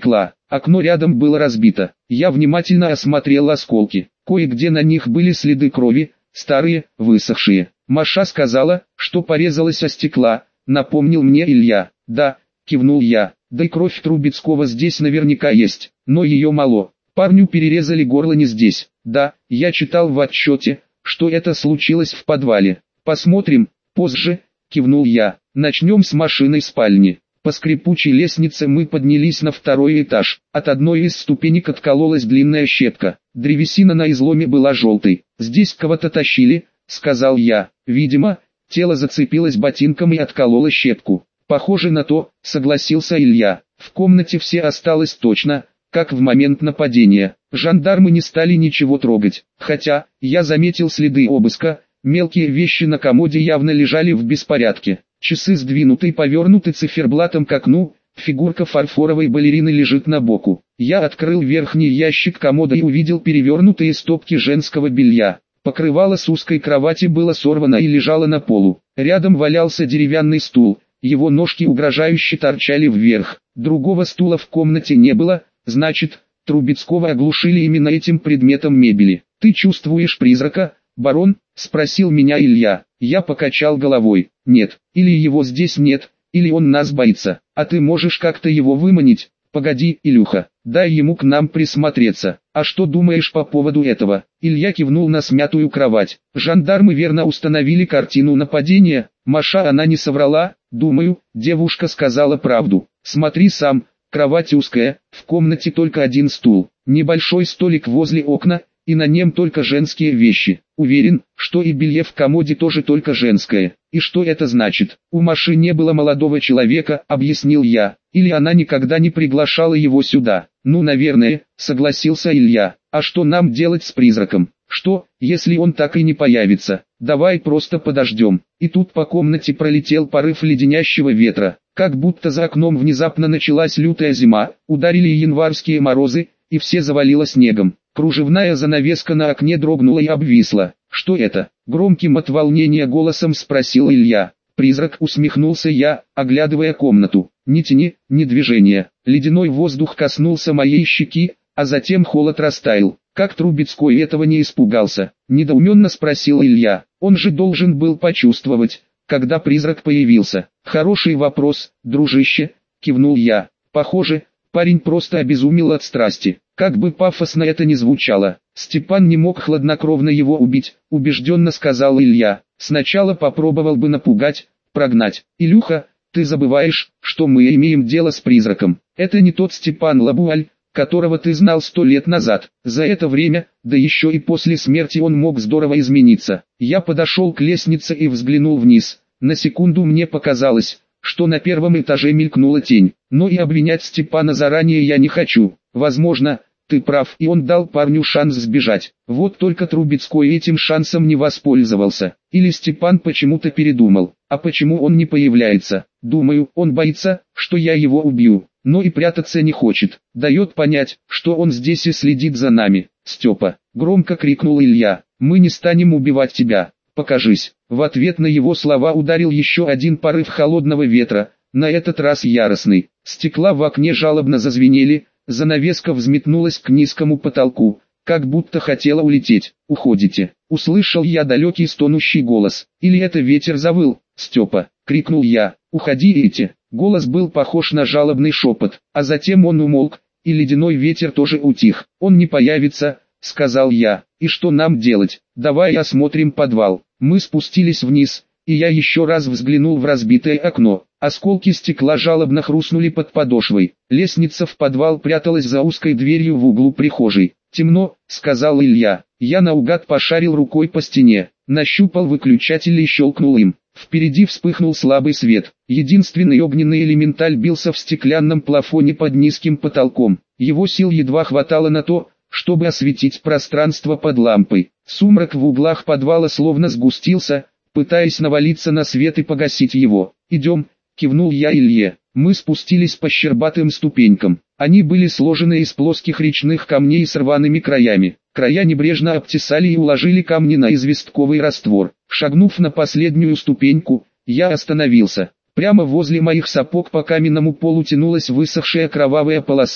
Speaker 1: Окно рядом было разбито. Я внимательно осмотрел осколки. Кое-где на них были следы крови, старые, высохшие. Маша сказала, что порезалась о стекла, напомнил мне Илья. Да, кивнул я. Да и кровь Трубецкого здесь наверняка есть, но ее мало. Парню перерезали горло не здесь. Да, я читал в отчете, что это случилось в подвале. Посмотрим, позже, кивнул я. Начнем с машинной спальни. По скрипучей лестнице мы поднялись на второй этаж. От одной из ступенек откололась длинная щепка. Древесина на изломе была желтой. Здесь кого-то тащили, сказал я. Видимо, тело зацепилось ботинком и откололо щепку. Похоже на то, согласился Илья. В комнате все осталось точно, как в момент нападения. Жандармы не стали ничего трогать. Хотя, я заметил следы обыска, мелкие вещи на комоде явно лежали в беспорядке. Часы сдвинуты и повернуты циферблатом к окну, фигурка фарфоровой балерины лежит на боку. Я открыл верхний ящик комода и увидел перевернутые стопки женского белья. Покрывало с узкой кровати было сорвано и лежало на полу. Рядом валялся деревянный стул, его ножки угрожающе торчали вверх. Другого стула в комнате не было, значит, Трубецкого оглушили именно этим предметом мебели. «Ты чувствуешь призрака, барон?» – спросил меня Илья. Я покачал головой. «Нет, или его здесь нет, или он нас боится. А ты можешь как-то его выманить? Погоди, Илюха, дай ему к нам присмотреться. А что думаешь по поводу этого?» Илья кивнул на смятую кровать. «Жандармы верно установили картину нападения. Маша, она не соврала. Думаю, девушка сказала правду. Смотри сам, кровать узкая, в комнате только один стул, небольшой столик возле окна, и на нем только женские вещи. Уверен, что и белье в комоде тоже только женское. И что это значит? У Маши не было молодого человека, объяснил я. Или она никогда не приглашала его сюда. Ну, наверное, согласился Илья. А что нам делать с призраком? Что, если он так и не появится? Давай просто подождем. И тут по комнате пролетел порыв леденящего ветра. Как будто за окном внезапно началась лютая зима, ударили январские морозы, и все завалило снегом. Кружевная занавеска на окне дрогнула и обвисла. «Что это?» — громким от волнения голосом спросил Илья. «Призрак», — усмехнулся я, оглядывая комнату. «Ни тени, ни движения». Ледяной воздух коснулся моей щеки, а затем холод растаял. Как Трубецкой этого не испугался? Недоуменно спросил Илья. Он же должен был почувствовать, когда призрак появился. «Хороший вопрос, дружище», — кивнул я. «Похоже, парень просто обезумел от страсти». Как бы пафосно это ни звучало, Степан не мог хладнокровно его убить, убежденно сказал Илья. Сначала попробовал бы напугать, прогнать. «Илюха, ты забываешь, что мы имеем дело с призраком. Это не тот Степан Лабуаль, которого ты знал 100 лет назад. За это время, да еще и после смерти, он мог здорово измениться». Я подошел к лестнице и взглянул вниз. На секунду мне показалось, что на первом этаже мелькнула тень. Но и обвинять Степана заранее я не хочу. Возможно, ты прав, и он дал парню шанс сбежать. Вот только Трубецкой этим шансом не воспользовался. Или Степан почему-то передумал. А почему он не появляется? Думаю, он боится, что я его убью, но и прятаться не хочет. Дает понять, что он здесь и следит за нами. «Степа!» — громко крикнул Илья. «Мы не станем убивать тебя. Покажись!» В ответ на его слова ударил еще один порыв холодного ветра, на этот раз яростный. Стекла в окне жалобно зазвенели, занавеска взметнулась к низкому потолку, как будто хотела улететь. «Уходите!» — услышал я далекий стонущий голос. «Или это ветер завыл?» «Степа!» — крикнул я. «Уходите!» Голос был похож на жалобный шепот, а затем он умолк, и ледяной ветер тоже утих. «Он не появится», — сказал я. «И что нам делать? Давай осмотрим подвал». Мы спустились вниз, и я еще раз взглянул в разбитое окно. Осколки стекла жалобно хрустнули под подошвой. Лестница в подвал пряталась за узкой дверью в углу прихожей. «Темно», — сказал Илья. Я наугад пошарил рукой по стене, нащупал выключатель и щелкнул им. Впереди вспыхнул слабый свет. Единственный огненный элементаль бился в стеклянном плафоне под низким потолком. Его сил едва хватало на то, чтобы осветить пространство под лампой. Сумрак в углах подвала словно сгустился, пытаясь навалиться на свет и погасить его. «Идем», — кивнул я Илье. Мы спустились по щербатым ступенькам. Они были сложены из плоских речных камней с рваными краями. Края небрежно обтесали и уложили камни на известковый раствор. Шагнув на последнюю ступеньку, я остановился. Прямо возле моих сапог по каменному полу тянулась высохшая кровавая полоса.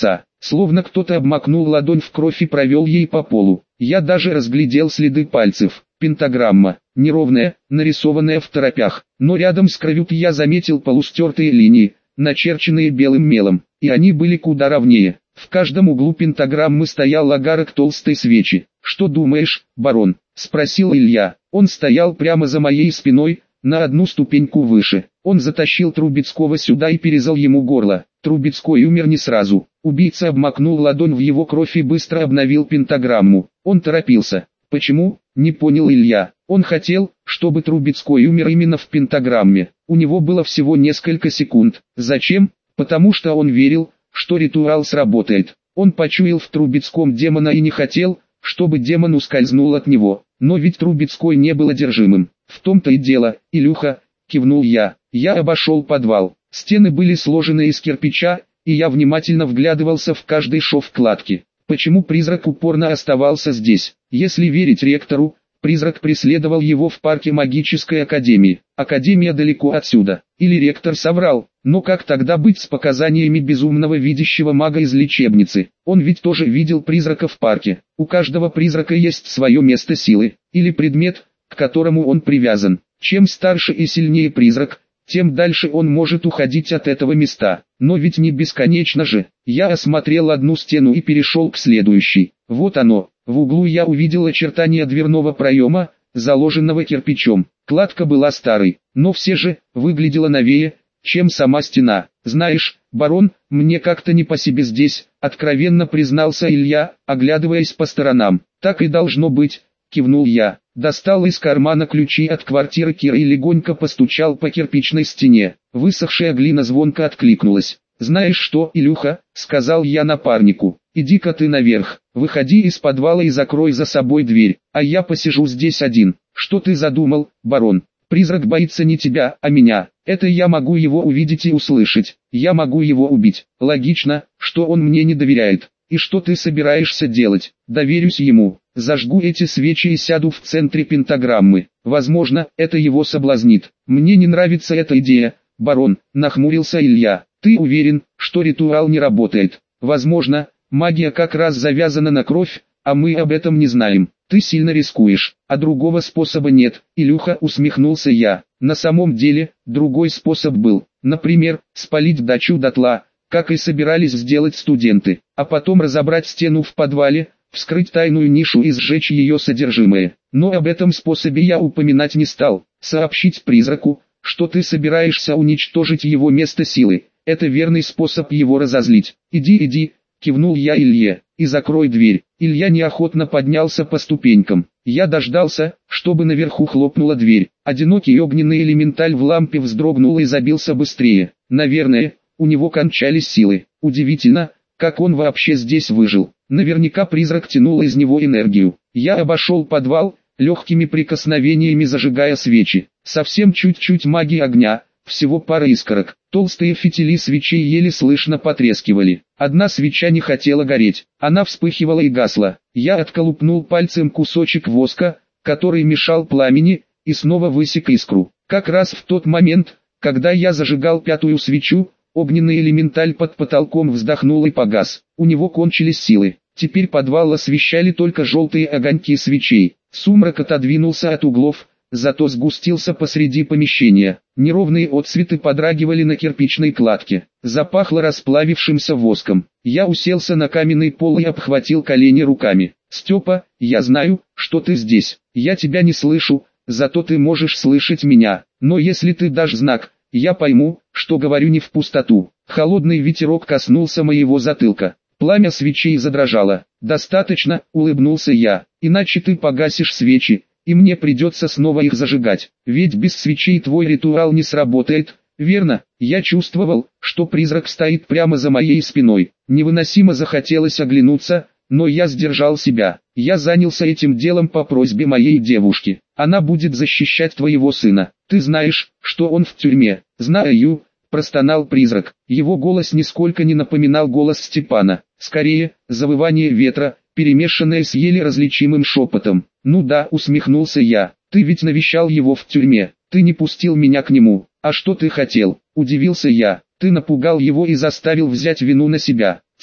Speaker 1: словно кто-то обмакнул ладонь в кровь и провел ей по полу. Я даже разглядел следы пальцев. Пентаграмма, неровная, нарисованная в торопях, но рядом с кровью я заметил полустертые линии, начерченные белым мелом, и они были куда ровнее. В каждом углу пентаграммы стоял огарок толстой свечи. «Что думаешь, барон?» – спросил Илья. Он стоял прямо за моей спиной, на одну ступеньку выше. Он затащил Трубецкого сюда и перерезал ему горло. Трубецкой умер не сразу. Убийца обмакнул ладонь в его кровь и быстро обновил пентаграмму. Он торопился. «Почему?» – не понял Илья. Он хотел, чтобы Трубецкой умер именно в пентаграмме. У него было всего несколько секунд. Зачем? Потому что он верил, что ритуал сработает. Он почуял в Трубецком демона и не хотел, чтобы демон ускользнул от него. Но ведь Трубецкой не был одержимым. В том-то и дело, Илюха, кивнул я. Я обошел подвал. Стены были сложены из кирпича, и я внимательно вглядывался в каждый шов кладки. Почему призрак упорно оставался здесь? Если верить ректору, призрак преследовал его в парке магической академии. Академия далеко отсюда. Или ректор соврал. Но как тогда быть с показаниями безумного видящего мага из лечебницы? Он ведь тоже видел призрака в парке. У каждого призрака есть свое место силы, или предмет, к которому он привязан. Чем старше и сильнее призрак, тем дальше он может уходить от этого места. Но ведь не бесконечно же. Я осмотрел одну стену и перешел к следующей. Вот оно. В углу я увидел очертания дверного проема, заложенного кирпичом. Кладка была старой, но все же выглядела новее, чем сама стена. «Знаешь, барон, мне как-то не по себе здесь», — откровенно признался Илья, оглядываясь по сторонам. «Так и должно быть», — кивнул я. Достал из кармана ключи от квартиры Киры и легонько постучал по кирпичной стене. Высохшая глина звонко откликнулась. «Знаешь что, Илюха», — сказал я напарнику, — «иди-ка ты наверх, выходи из подвала и закрой за собой дверь, а я посижу здесь один». «Что ты задумал, барон? Призрак боится не тебя, а меня. Это я могу его увидеть и услышать. Я могу его убить. Логично, что он мне не доверяет. И что ты собираешься делать?» «Доверюсь ему. Зажгу эти свечи и сяду в центре пентаграммы. Возможно, это его соблазнит». «Мне не нравится эта идея, барон», — нахмурился Илья. «Ты уверен, что ритуал не работает?» «Возможно, магия как раз завязана на кровь, а мы об этом не знаем. Ты сильно рискуешь, а другого способа нет», — Илюха, усмехнулся я. «На самом деле, другой способ был. Например, спалить дачу дотла, как и собирались сделать студенты, а потом разобрать стену в подвале, вскрыть тайную нишу и сжечь ее содержимое. Но об этом способе я упоминать не стал. Сообщить призраку, что ты собираешься уничтожить его место силы, это верный способ его разозлить. «Иди», — кивнул я Илье, — «и закрой дверь». Илья неохотно поднялся по ступенькам. Я дождался, чтобы наверху хлопнула дверь. Одинокий огненный элементаль в лампе вздрогнул и забился быстрее. Наверное, у него кончались силы. Удивительно, как он вообще здесь выжил. Наверняка призрак тянул из него энергию. Я обошел подвал, легкими прикосновениями зажигая свечи. Совсем чуть-чуть магии огня, всего пара искорок. Толстые фитили свечей еле слышно потрескивали. Одна свеча не хотела гореть. Она вспыхивала и гасла. Я отколупнул пальцем кусочек воска, который мешал пламени, и снова высек искру. Как раз в тот момент, когда я зажигал пятую свечу, огненный элементаль под потолком вздохнул и погас. У него кончились силы. Теперь подвал освещали только желтые огоньки свечей. Сумрак отодвинулся от углов, зато сгустился посреди помещения. Неровные отсветы подрагивали на кирпичной кладке. Запахло расплавившимся воском. Я уселся на каменный пол и обхватил колени руками. «Степа, я знаю, что ты здесь. Я тебя не слышу, зато ты можешь слышать меня. Но если ты дашь знак, я пойму, что говорю не в пустоту». Холодный ветерок коснулся моего затылка. Пламя свечей задрожало. «Достаточно», — улыбнулся я, — «иначе ты погасишь свечи, и мне придется снова их зажигать. Ведь без свечей твой ритуал не сработает, верно?» Я чувствовал, что призрак стоит прямо за моей спиной. Невыносимо захотелось оглянуться, но я сдержал себя. «Я занялся этим делом по просьбе моей девушки. Она будет защищать твоего сына. Ты знаешь, что он в тюрьме?» «Знаю», — простонал призрак. Его голос нисколько не напоминал голос Степана. Скорее, завывание ветра, перемешанное с еле различимым шепотом. «Ну да», — усмехнулся я, — «ты ведь навещал его в тюрьме. Ты не пустил меня к нему. А что ты хотел?» — удивился я. «Ты напугал его и заставил взять вину на себя.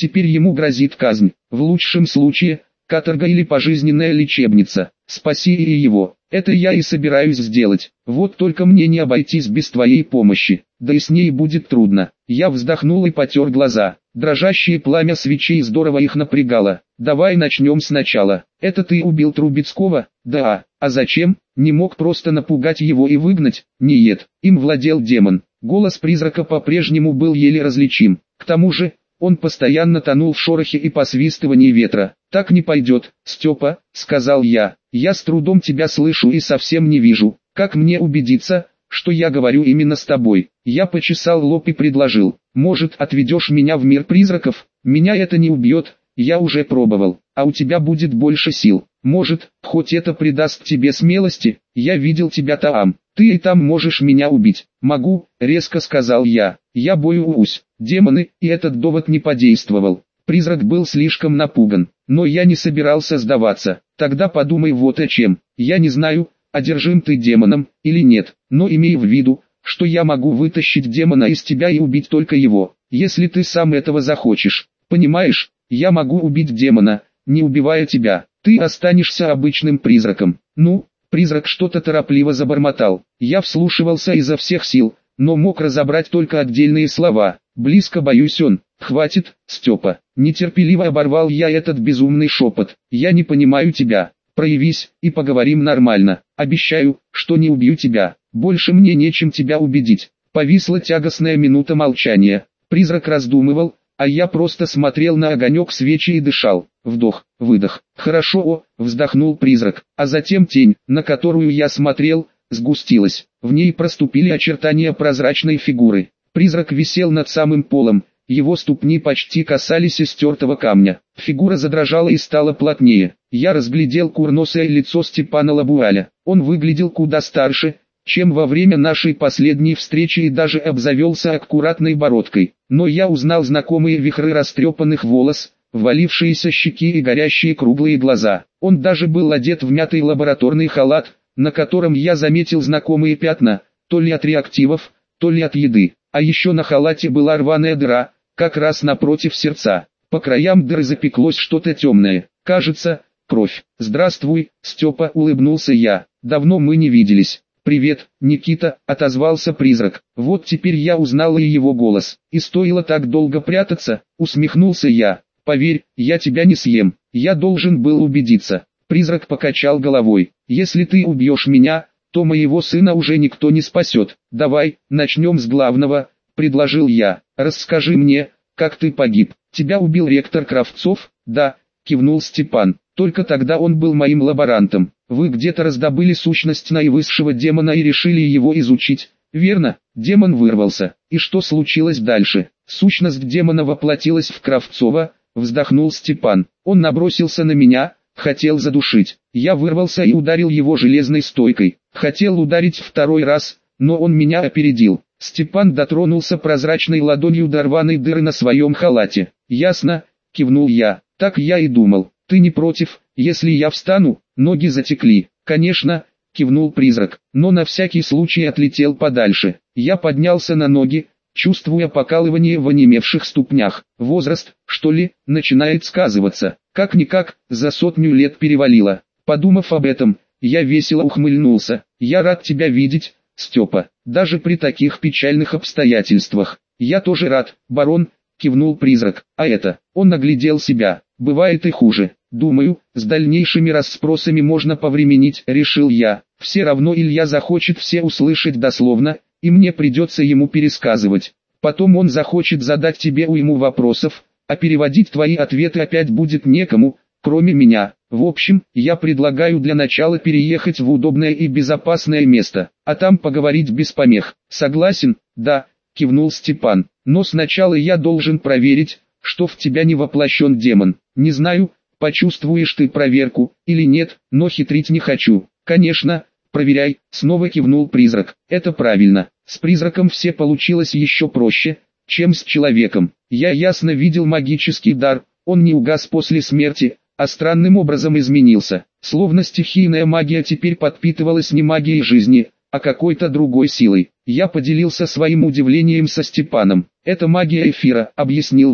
Speaker 1: Теперь ему грозит казнь, в лучшем случае, каторга или пожизненная лечебница. Спаси и его. Это я и собираюсь сделать. Вот только мне не обойтись без твоей помощи. Да и с ней будет трудно. Я вздохнул и потер глаза. Дрожащее пламя свечей здорово их напрягало. Давай начнем сначала. Это ты убил Трубецкого? Да. А зачем? Не мог просто напугать его и выгнать? Нет. Им владел демон. Голос призрака по-прежнему был еле различим. К тому же, он постоянно тонул в шорохе и посвистывании ветра. «Так не пойдет, Степа», — сказал я. «Я с трудом тебя слышу и совсем не вижу. Как мне убедиться, что я говорю именно с тобой?» Я почесал лоб и предложил. «Может, отведешь меня в мир призраков? Меня это не убьет, я уже пробовал. А у тебя будет больше сил. Может, хоть это придаст тебе смелости? Я видел тебя там. Ты и там можешь меня убить». «Могу», — резко сказал я. «Я боюсь. Демоны», и этот довод не подействовал. Призрак был слишком напуган, но я не собирался сдаваться. «Тогда подумай вот о чем. Я не знаю, одержим ты демоном или нет, но имей в виду, что я могу вытащить демона из тебя и убить только его, если ты сам этого захочешь. Понимаешь, я могу убить демона, не убивая тебя. Ты останешься обычным призраком». «Ну?» Призрак что-то торопливо забормотал. Я вслушивался изо всех сил, но мог разобрать только отдельные слова. «Близко боюсь он». «Хватит, Степа!» Нетерпеливо оборвал я этот безумный шепот. «Я не понимаю тебя. Проявись, и поговорим нормально. Обещаю, что не убью тебя. Больше мне нечем тебя убедить». Повисла тягостная минута молчания. Призрак раздумывал, а я просто смотрел на огонек свечи и дышал. Вдох, выдох. «Хорошо», — вздохнул призрак. А затем тень, на которую я смотрел, сгустилась. В ней проступили очертания прозрачной фигуры. Призрак висел над самым полом. Его ступни почти касались истертого камня. Фигура задрожала и стала плотнее. Я разглядел курносое лицо Степана Лабуаля. Он выглядел куда старше, чем во время нашей последней встречи, и даже обзавелся аккуратной бородкой. Но я узнал знакомые вихры растрепанных волос, ввалившиеся щеки и горящие круглые глаза. Он даже был одет в мятый лабораторный халат, на котором я заметил знакомые пятна, то ли от реактивов, то ли от еды. А еще на халате была рваная дыра, как раз напротив сердца. По краям дыры запеклось что-то темное. Кажется, кровь. «Здравствуй, Степа», — улыбнулся я. «Давно мы не виделись». «Привет, Никита», — отозвался призрак. Вот теперь я узнал и его голос. «И стоило так долго прятаться», — усмехнулся я. «Поверь, я тебя не съем. Я должен был убедиться». Призрак покачал головой. «Если ты убьешь меня, то моего сына уже никто не спасет. Давай, начнем с главного», — предложил я. «Расскажи мне, как ты погиб. Тебя убил ректор Кравцов?» «Да», — кивнул Степан. «Только тогда он был моим лаборантом. Вы где-то раздобыли сущность наивысшего демона и решили его изучить, верно?» Демон вырвался. «И что случилось дальше?» «Сущность демона воплотилась в Кравцова», — вздохнул Степан. «Он набросился на меня, хотел задушить. Я вырвался и ударил его железной стойкой. Хотел ударить второй раз, но он меня опередил». Степан дотронулся прозрачной ладонью до рваной дыры на своем халате. «Ясно», — кивнул я. «Так я и думал. Ты не против, если я встану?» Ноги затекли. «Конечно», — кивнул призрак, но на всякий случай отлетел подальше. Я поднялся на ноги, чувствуя покалывание в онемевших ступнях. Возраст, что ли, начинает сказываться. Как-никак, за 100 лет перевалило. Подумав об этом, я весело ухмыльнулся. «Я рад тебя видеть, Степа, даже при таких печальных обстоятельствах». «Я тоже рад, барон», — кивнул призрак. «А это?» Он оглядел себя. «Бывает и хуже. Думаю, с дальнейшими расспросами можно повременить», — решил я. «Все равно Илья захочет все услышать дословно, и мне придется ему пересказывать. Потом он захочет задать тебе уйму вопросов, а переводить твои ответы опять будет некому, кроме меня. В общем, я предлагаю для начала переехать в удобное и безопасное место, а там поговорить без помех». «Согласен?» «Да», — кивнул Степан. «Но сначала я должен проверить, что в тебя не воплощен демон. Не знаю, почувствуешь ты проверку или нет, но хитрить не хочу». «Конечно, проверяй», — снова кивнул призрак. «Это правильно. С призраком все получилось еще проще, чем с человеком. Я ясно видел магический дар, он не угас после смерти, а странным образом изменился. Словно стихийная магия теперь подпитывалась не магией жизни, а какой-то другой силой. Я поделился своим удивлением со Степаном. «Это магия эфира», — объяснил он.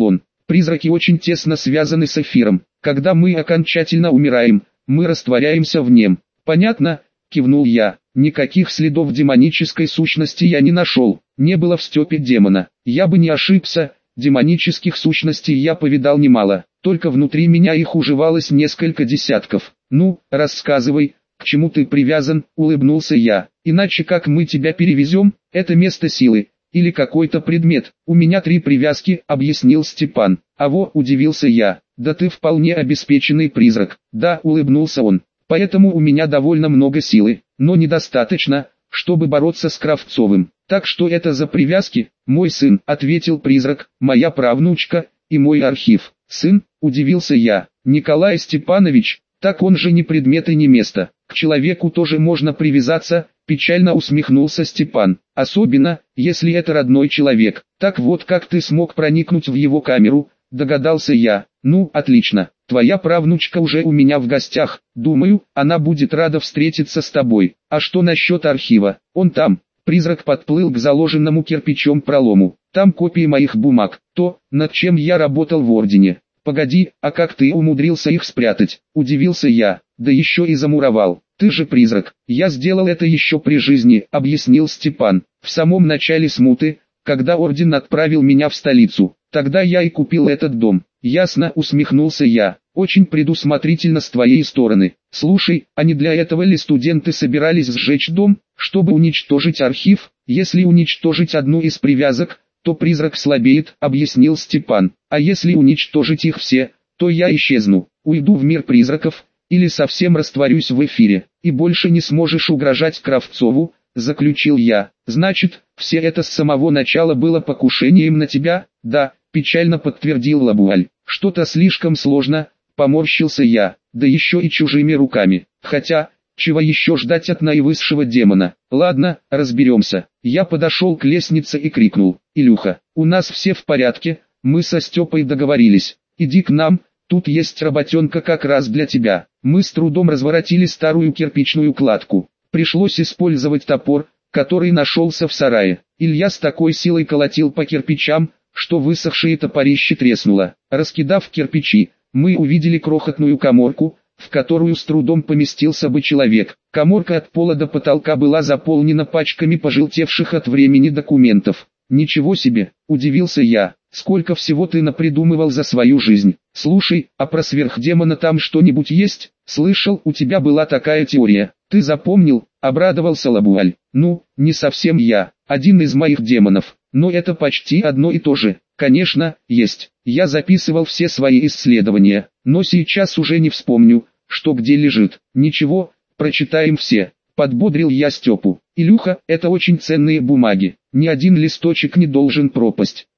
Speaker 1: Призраки очень тесно связаны с эфиром. Когда мы окончательно умираем, мы растворяемся в нем. Понятно? Кивнул я. Никаких следов демонической сущности я не нашел. Не было в степе демона. Я бы не ошибся, демонических сущностей я повидал немало. Только внутри меня их уживалось несколько десятков. Ну, рассказывай, к чему ты привязан, улыбнулся я. Иначе как мы тебя перевезем? Это место силы. Или какой-то предмет. У меня 3 привязки, объяснил Степан. Аво, удивился я. Да ты вполне обеспеченный призрак. Да, улыбнулся он. Поэтому у меня довольно много силы, но недостаточно, чтобы бороться с Кравцовым. Так что это за привязки? Мой сын, ответил призрак, моя правнучка и мой архив. Сын, удивился я. Николай Степанович, так он же не предмет и не место. К человеку тоже можно привязаться, печально усмехнулся Степан. Особенно, если это родной человек. Так вот как ты смог проникнуть в его камеру, догадался я. Ну, отлично. Твоя правнучка уже у меня в гостях. Думаю, она будет рада встретиться с тобой. А что насчет архива? Он там. Призрак подплыл к заложенному кирпичом пролому. Там копии моих бумаг. То, над чем я работал в Ордене. Погоди, а как ты умудрился их спрятать? Удивился я. Да еще и замуровал. Ты же призрак. Я сделал это еще при жизни, объяснил Степан. В самом начале смуты, когда Орден отправил меня в столицу. Тогда я и купил этот дом. Ясно, усмехнулся я. Очень предусмотрительно с твоей стороны. Слушай, а не для этого ли студенты собирались сжечь дом, чтобы уничтожить архив? Если уничтожить одну из привязок, то призрак слабеет, объяснил Степан. А если уничтожить их все, то я исчезну, уйду в мир призраков, или совсем растворюсь в эфире, и больше не сможешь угрожать Кравцову, заключил я. Значит, все это с самого начала было покушением на тебя? Да, печально подтвердил Лабуаль. Что-то слишком сложно, поморщился я, да еще и чужими руками. Хотя, чего еще ждать от наивысшего демона? Ладно, разберемся. Я подошел к лестнице и крикнул: Илюха, у нас все в порядке, мы со Степой договорились. Иди к нам, тут есть работенка как раз для тебя. Мы с трудом разворотили старую кирпичную кладку. Пришлось использовать топор, который нашелся в сарае. Илья с такой силой колотил по кирпичам, что высохшее топорище треснуло. Раскидав кирпичи, мы увидели крохотную каморку, в которую с трудом поместился бы человек. Каморка от пола до потолка была заполнена пачками пожелтевших от времени документов. «Ничего себе!» – удивился я. «Сколько всего ты напридумывал за свою жизнь? Слушай, а про сверхдемона там что-нибудь есть? Слышал, у тебя была такая теория. Ты запомнил?» – обрадовался Лабуаль. «Ну, не совсем я. Один из моих демонов. Но это почти одно и то же. Конечно, есть. Я записывал все свои исследования, но сейчас уже не вспомню, что где лежит. Ничего, прочитаем все». Подбодрил я Степу. «Илюха, это очень ценные бумаги. Ни один листочек не должен пропасть.